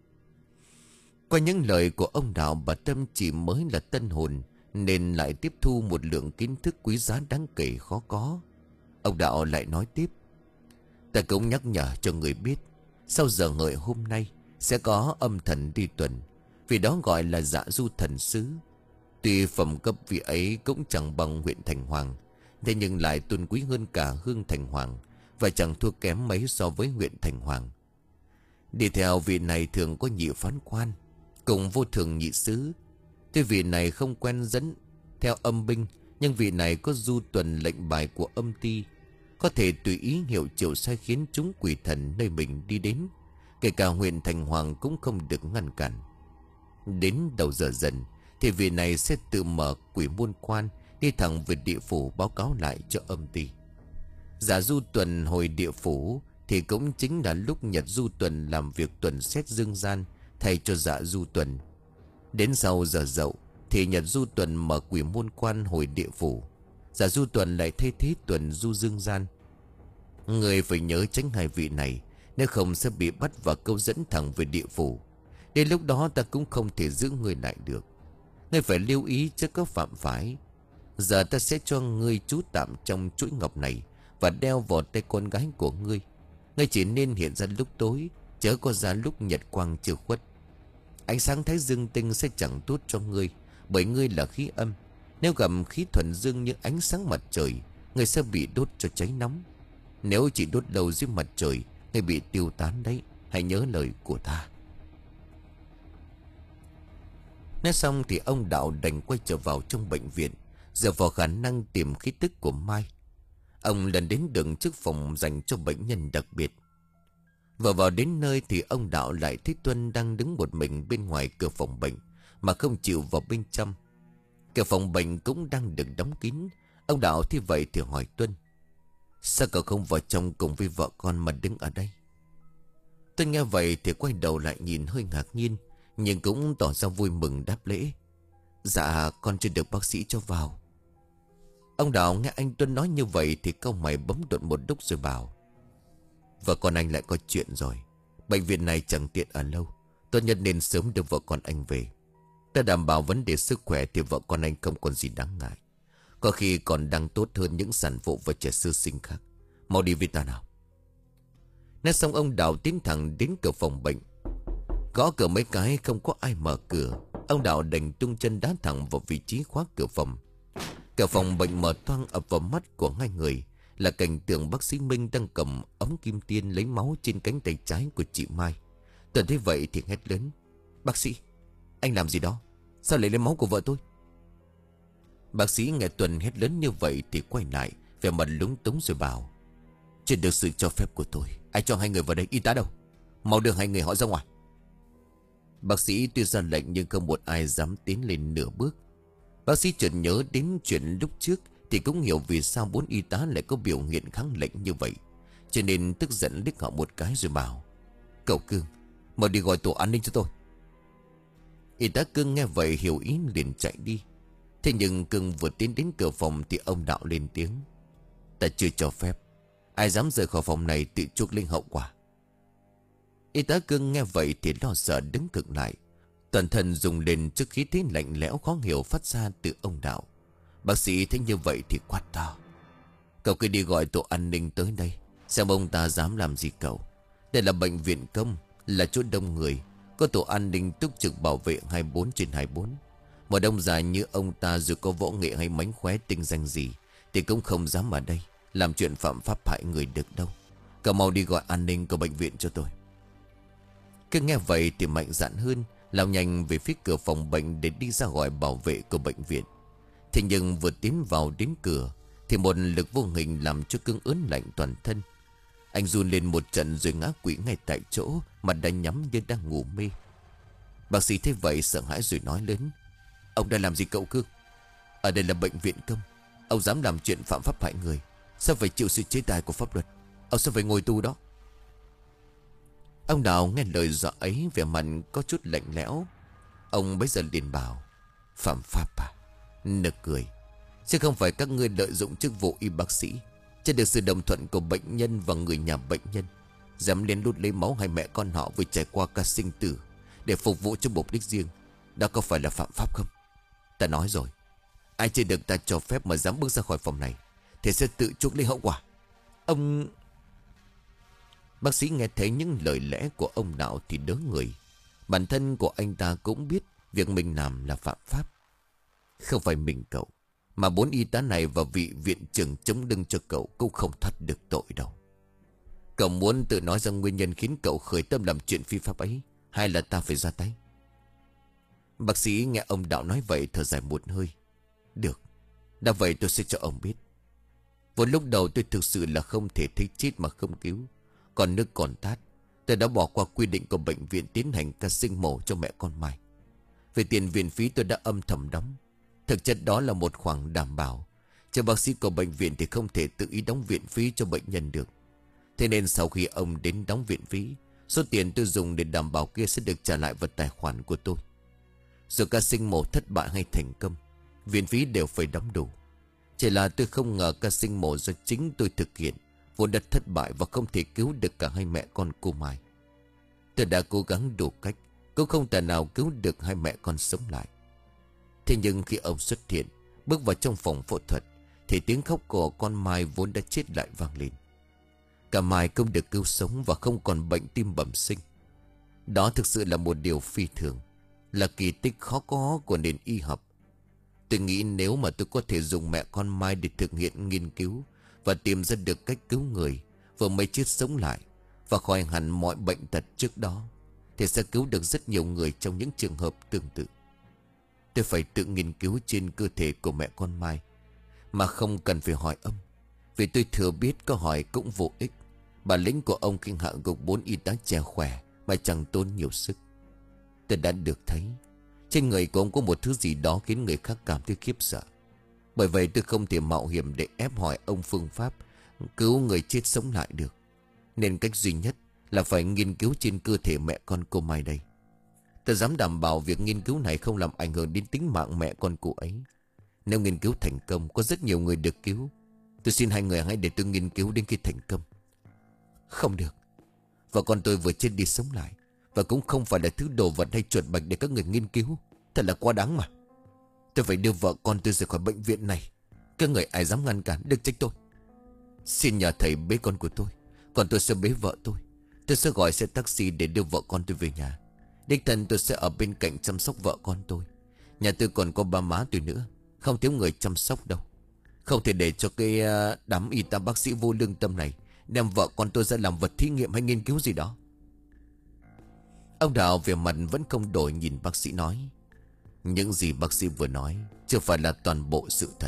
Qua những lời của ông Đạo, bà Tâm chỉ mới là tân hồn, nên lại tiếp thu một lượng kiến thức quý giá đáng kể khó có. Ông Đạo lại nói tiếp: Ta cũng nhắc nhở cho người biết, sau giờ hợi hôm nay sẽ có âm thần đi tuần, vì đó gọi là dạ du thần sứ. Tuy phẩm cấp vị ấy cũng chẳng bằng huyện Thành Hoàng, thế nhưng lại tôn quý hơn cả Hương Thành Hoàng, và chẳng thua kém mấy so với huyện Thành Hoàng. Đi theo vị này thường có nhị phán quan cùng vô thường nhị sứ. Tuy vị này không quen dẫn theo âm binh, nhưng vị này có du tuần lệnh bài của âm ty, có thể tùy ý hiệu triệu sai khiến chúng quỷ thần nơi mình đi đến, kể cả huyện Thành Hoàng cũng không được ngăn cản. Đến đầu giờ dần thì vị này sẽ tự mở quỷ môn quan, đi thẳng về địa phủ báo cáo lại cho âm ty. Giả du tuần hồi địa phủ thì cũng chính là lúc nhật du tuần làm việc tuần xét dương gian thay cho dạ du tuần. Đến sau giờ dậu thì nhật du tuần mở quỷ môn quan hồi địa phủ, dạ du tuần lại thay thế tuần du dương gian. Người phải nhớ tránh hai vị này, nếu không sẽ bị bắt và câu dẫn thẳng về địa phủ. Đến lúc đó ta cũng không thể giữ người lại được. Ngươi phải lưu ý chứ có phạm phải. Giờ ta sẽ cho ngươi trú tạm trong chuỗi ngọc này và đeo vào tay con gái của ngươi. Ngươi chỉ nên hiện ra lúc tối, chớ có ra lúc nhật quang chưa khuất. Ánh sáng thái dương tinh sẽ chẳng tốt cho ngươi, bởi ngươi là khí âm. Nếu gặp khí thuần dương như ánh sáng mặt trời, ngươi sẽ bị đốt cho cháy nóng. Nếu chỉ đốt đầu dưới mặt trời, ngươi bị tiêu tán đấy. Hãy nhớ lời của ta. Nói xong thì ông Đạo đành quay trở vào trong bệnh viện, dựa vào khả năng tìm khí tức của Mai. Ông lần đến đường trước phòng dành cho bệnh nhân đặc biệt. Vừa vào đến nơi thì ông Đạo lại thấy Tuân đang đứng một mình bên ngoài cửa phòng bệnh, mà không chịu vào bên trong. Cửa phòng bệnh cũng đang được đóng kín. Ông Đạo thấy vậy thì hỏi Tuân: Sao cậu không vào trong cùng với vợ con mà đứng ở đây? Tuân nghe vậy thì quay đầu lại nhìn hơi ngạc nhiên, nhưng cũng tỏ ra vui mừng đáp lễ: Dạ con chưa được bác sĩ cho vào. Ông Đạo nghe anh Tuân nói như vậy thì cau mày bấm đột một lúc rồi bảo: Vợ con anh lại có chuyện rồi. Bệnh viện này chẳng tiện ở lâu, tốt nhất nên sớm đưa vợ con anh về. Ta đảm bảo vấn đề sức khỏe thì vợ con anh không còn gì đáng ngại, có khi còn đang tốt hơn những sản phụ và trẻ sơ sinh khác. Mau đi với ta nào. Nói xong ông Đạo tiến thẳng đến cửa phòng bệnh. Gõ cửa mấy cái không có ai mở cửa. Ông Đạo đành tung chân đá thẳng vào vị trí khóa cửa phòng. Cửa phòng bệnh mở toang ập vào mắt của hai người là cảnh tượng bác sĩ Minh đang cầm ống kim tiêm lấy máu trên cánh tay trái của chị Mai. Tuần thấy vậy thì hét lớn: Bác sĩ, anh làm gì đó? Sao lại lấy máu của vợ tôi? Bác sĩ nghe Tuần hét lớn như vậy thì quay lại, vẻ mặt lúng túng rồi bảo: Chưa được sự cho phép của tôi, ai cho hai người vào đây? Y tá đâu? Mau đưa hai người họ ra ngoài. Bác sĩ tuy ra lệnh nhưng không một ai dám tiến lên nửa bước. Bác sĩ chợt nhớ đến chuyện lúc trước thì cũng hiểu vì sao bốn y tá lại có biểu hiện kháng lệnh như vậy, cho nên tức giận liếc họ một cái rồi bảo: Cậu Cương, mau đi gọi tổ an ninh cho tôi. Y tá Cương nghe vậy hiểu ý liền chạy đi. Thế nhưng Cương vừa tiến đến cửa phòng thì ông Đạo lên tiếng: Ta chưa cho phép. Ai dám rời khỏi phòng này tự chuốc linh hậu quả. Y tá Cương nghe vậy thì lo sợ đứng cực lại. Toàn thân rùng lên trước khí thế lạnh lẽo khó hiểu phát ra từ ông Đạo. Bác sĩ thấy như vậy thì quát to: Cậu cứ đi gọi tổ an ninh tới đây, xem ông ta dám làm gì cậu. Đây là bệnh viện công, là chỗ đông người, có tổ an ninh túc trực bảo vệ hai mươi bốn trên hai mươi bốn. Một ông già như ông ta dù có võ nghệ hay mánh khóe tinh danh gì thì cũng không dám ở đây làm chuyện phạm pháp hại người được đâu. Cậu mau đi gọi an ninh của bệnh viện cho tôi. Cứ nghe vậy thì mạnh dạn hơn, lao nhanh về phía cửa phòng bệnh để đi ra gọi bảo vệ của bệnh viện. Thế nhưng vừa tiến vào đến cửa thì một lực vô hình làm cho Cương ớn lạnh toàn thân. Anh run lên một trận rồi ngã quỵ ngay tại chỗ, mặt đã nhắm như đang ngủ mê. Bác sĩ thấy vậy sợ hãi rồi nói lớn: Ông đã làm gì cậu Cương? Ở đây là bệnh viện công, ông dám làm chuyện phạm pháp hại người, sao phải chịu sự chế tài của pháp luật? Ông sẽ phải ngồi tù đó. Ông Đào nghe lời dọa ấy vẻ mặt có chút lạnh lẽo. Ông bấy giờ liền bảo: Phạm pháp à? Nực cười. Chứ không phải các ngươi lợi dụng chức vụ y bác sĩ, chưa được sự đồng thuận của bệnh nhân và người nhà bệnh nhân, dám lén lút lấy máu hai mẹ con họ vừa trải qua ca sinh tử để phục vụ cho mục đích riêng. Đó có phải là phạm pháp không? Ta nói rồi, ai chưa được ta cho phép mà dám bước ra khỏi phòng này thì sẽ tự chuốc lấy hậu quả. Ông... Bác sĩ nghe thấy những lời lẽ của ông Đạo thì đớ người. Bản thân của anh ta cũng biết việc mình làm là phạm pháp. Không phải mình cậu, mà bốn y tá này và vị viện trưởng chống lưng cho cậu cũng không thoát được tội đâu. Cậu muốn tự nói ra nguyên nhân khiến cậu khởi tâm làm chuyện phi pháp ấy, hay là ta phải ra tay? Bác sĩ nghe ông Đạo nói vậy thở dài một hơi. Được, đã vậy tôi sẽ cho ông biết. Vào lúc đầu tôi thực sự là không thể thấy chết mà không cứu. Còn nước còn tát, tôi đã bỏ qua quy định của bệnh viện tiến hành ca sinh mổ cho mẹ con Mai. Về tiền viện phí tôi đã âm thầm đóng. Thực chất đó là một khoản đảm bảo, chứ bác sĩ của bệnh viện thì không thể tự ý đóng viện phí cho bệnh nhân được. Thế nên sau khi ông đến đóng viện phí, số tiền tôi dùng để đảm bảo kia sẽ được trả lại vào tài khoản của tôi. Dù ca sinh mổ thất bại hay thành công, viện phí đều phải đóng đủ. Chỉ là tôi không ngờ ca sinh mổ do chính tôi thực hiện vốn đã thất bại và không thể cứu được cả hai mẹ con cô Mai. Tôi đã cố gắng đủ cách, cũng không thể nào cứu được hai mẹ con sống lại. Thế nhưng khi ông xuất hiện, bước vào trong phòng phẫu thuật, thì tiếng khóc của con Mai vốn đã chết lại vang lên. Cả Mai không được cứu sống và không còn bệnh tim bẩm sinh. Đó thực sự là một điều phi thường, là kỳ tích khó có của nền y học. Tôi nghĩ nếu mà tôi có thể dùng mẹ con Mai để thực hiện nghiên cứu và tìm ra được cách cứu người vừa mới chết sống lại và khỏi hẳn mọi bệnh tật trước đó, thì sẽ cứu được rất nhiều người trong những trường hợp tương tự. Tôi phải tự nghiên cứu trên cơ thể của mẹ con Mai, mà không cần phải hỏi ông, vì tôi thừa biết có hỏi cũng vô ích. Bản lĩnh của ông khi hạ gục bốn y tá trẻ khỏe mà chẳng tốn nhiều sức. Tôi đã được thấy trên người của ông có một thứ gì đó khiến người khác cảm thấy khiếp sợ. Bởi vậy tôi không thể mạo hiểm để ép hỏi ông phương pháp cứu người chết sống lại được. Nên cách duy nhất là phải nghiên cứu trên cơ thể mẹ con cô Mai đây. Tôi dám đảm bảo việc nghiên cứu này không làm ảnh hưởng đến tính mạng mẹ con cô ấy. Nếu nghiên cứu thành công, có rất nhiều người được cứu. Tôi xin hai người hãy để tôi nghiên cứu đến khi thành công. Không được. Vợ con tôi vừa chết đi sống lại, và cũng không phải là thứ đồ vật hay chuột bạch để các người nghiên cứu. Thật là quá đáng mà. Tôi phải đưa vợ con tôi rời khỏi bệnh viện này. Các người ai dám ngăn cản được trách tôi. Xin nhờ thầy bế con của tôi, còn tôi sẽ bế vợ tôi. Tôi sẽ gọi xe taxi để đưa vợ con tôi về nhà. Đích thân tôi sẽ ở bên cạnh chăm sóc vợ con tôi. Nhà tôi còn có ba má tôi nữa, không thiếu người chăm sóc đâu. Không thể để cho cái đám y tá bác sĩ vô lương tâm này đem vợ con tôi ra làm vật thí nghiệm hay nghiên cứu gì đó. Ông Đạo về mặt vẫn không đổi nhìn bác sĩ nói: Những gì bác sĩ vừa nói chưa phải là toàn bộ sự thật.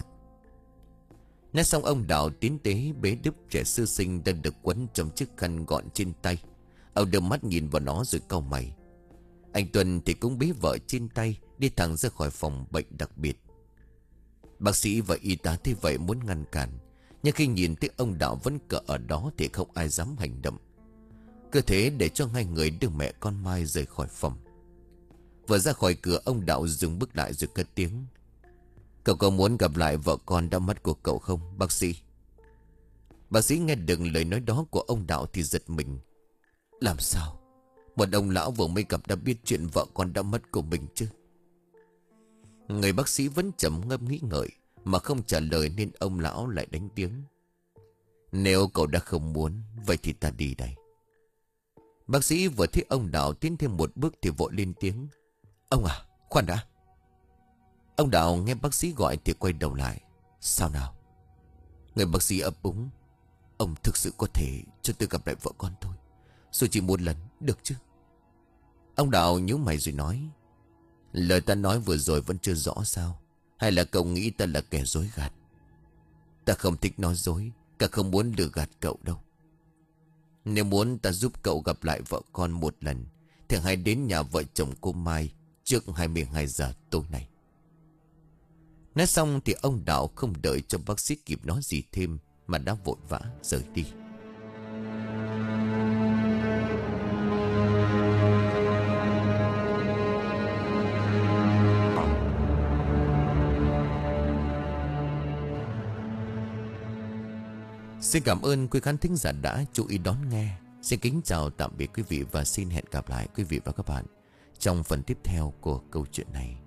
Nói xong ông Đạo tiến tế bế đứa trẻ sơ sinh đang được quấn trong chiếc khăn gọn trên tay. Ông đưa mắt nhìn vào nó rồi cau mày. Anh Tuân thì cũng bế vợ trên tay đi thẳng ra khỏi phòng bệnh đặc biệt. Bác sĩ và y tá thấy vậy muốn ngăn cản, nhưng khi nhìn thấy ông Đạo vẫn cỡ ở đó thì không ai dám hành động. Cứ thế để cho hai người đưa mẹ con Mai rời khỏi phòng. Vừa ra khỏi cửa, ông Đạo dừng bước lại rồi cất tiếng: Cậu có muốn gặp lại vợ con đã mất của cậu không bác sĩ? Bác sĩ nghe được lời nói đó của ông Đạo thì giật mình. Làm sao một ông lão vừa mới gặp đã biết chuyện vợ con đã mất của mình chứ? Người bác sĩ vẫn trầm ngâm nghĩ ngợi mà không trả lời, nên ông lão lại đánh tiếng. Nếu cậu đã không muốn, vậy thì ta đi đây. Bác sĩ vừa thấy ông Đạo tiến thêm một bước thì vội lên tiếng. Ông à, khoan đã. Ông Đạo nghe bác sĩ gọi thì quay đầu lại. Sao nào? Người bác sĩ ấp úng. Ông thực sự có thể cho tôi gặp lại vợ con tôi, dù chỉ một lần, được chứ? Ông Đạo nhíu mày rồi nói. Lời ta nói vừa rồi vẫn chưa rõ sao? Hay là cậu nghĩ ta là kẻ dối gạt? Ta không thích nói dối, cả không muốn lừa gạt cậu đâu. Nếu muốn ta giúp cậu gặp lại vợ con một lần, thì hãy đến nhà vợ chồng cô Mai trước hai mươi hai giờ tối nay. Nói xong thì ông Đạo không đợi cho bác sĩ kịp nói gì thêm mà đã vội vã rời đi. Xin cảm ơn quý khán thính giả đã chú ý đón nghe. Xin kính chào tạm biệt quý vị và xin hẹn gặp lại quý vị và các bạn trong phần tiếp theo của câu chuyện này.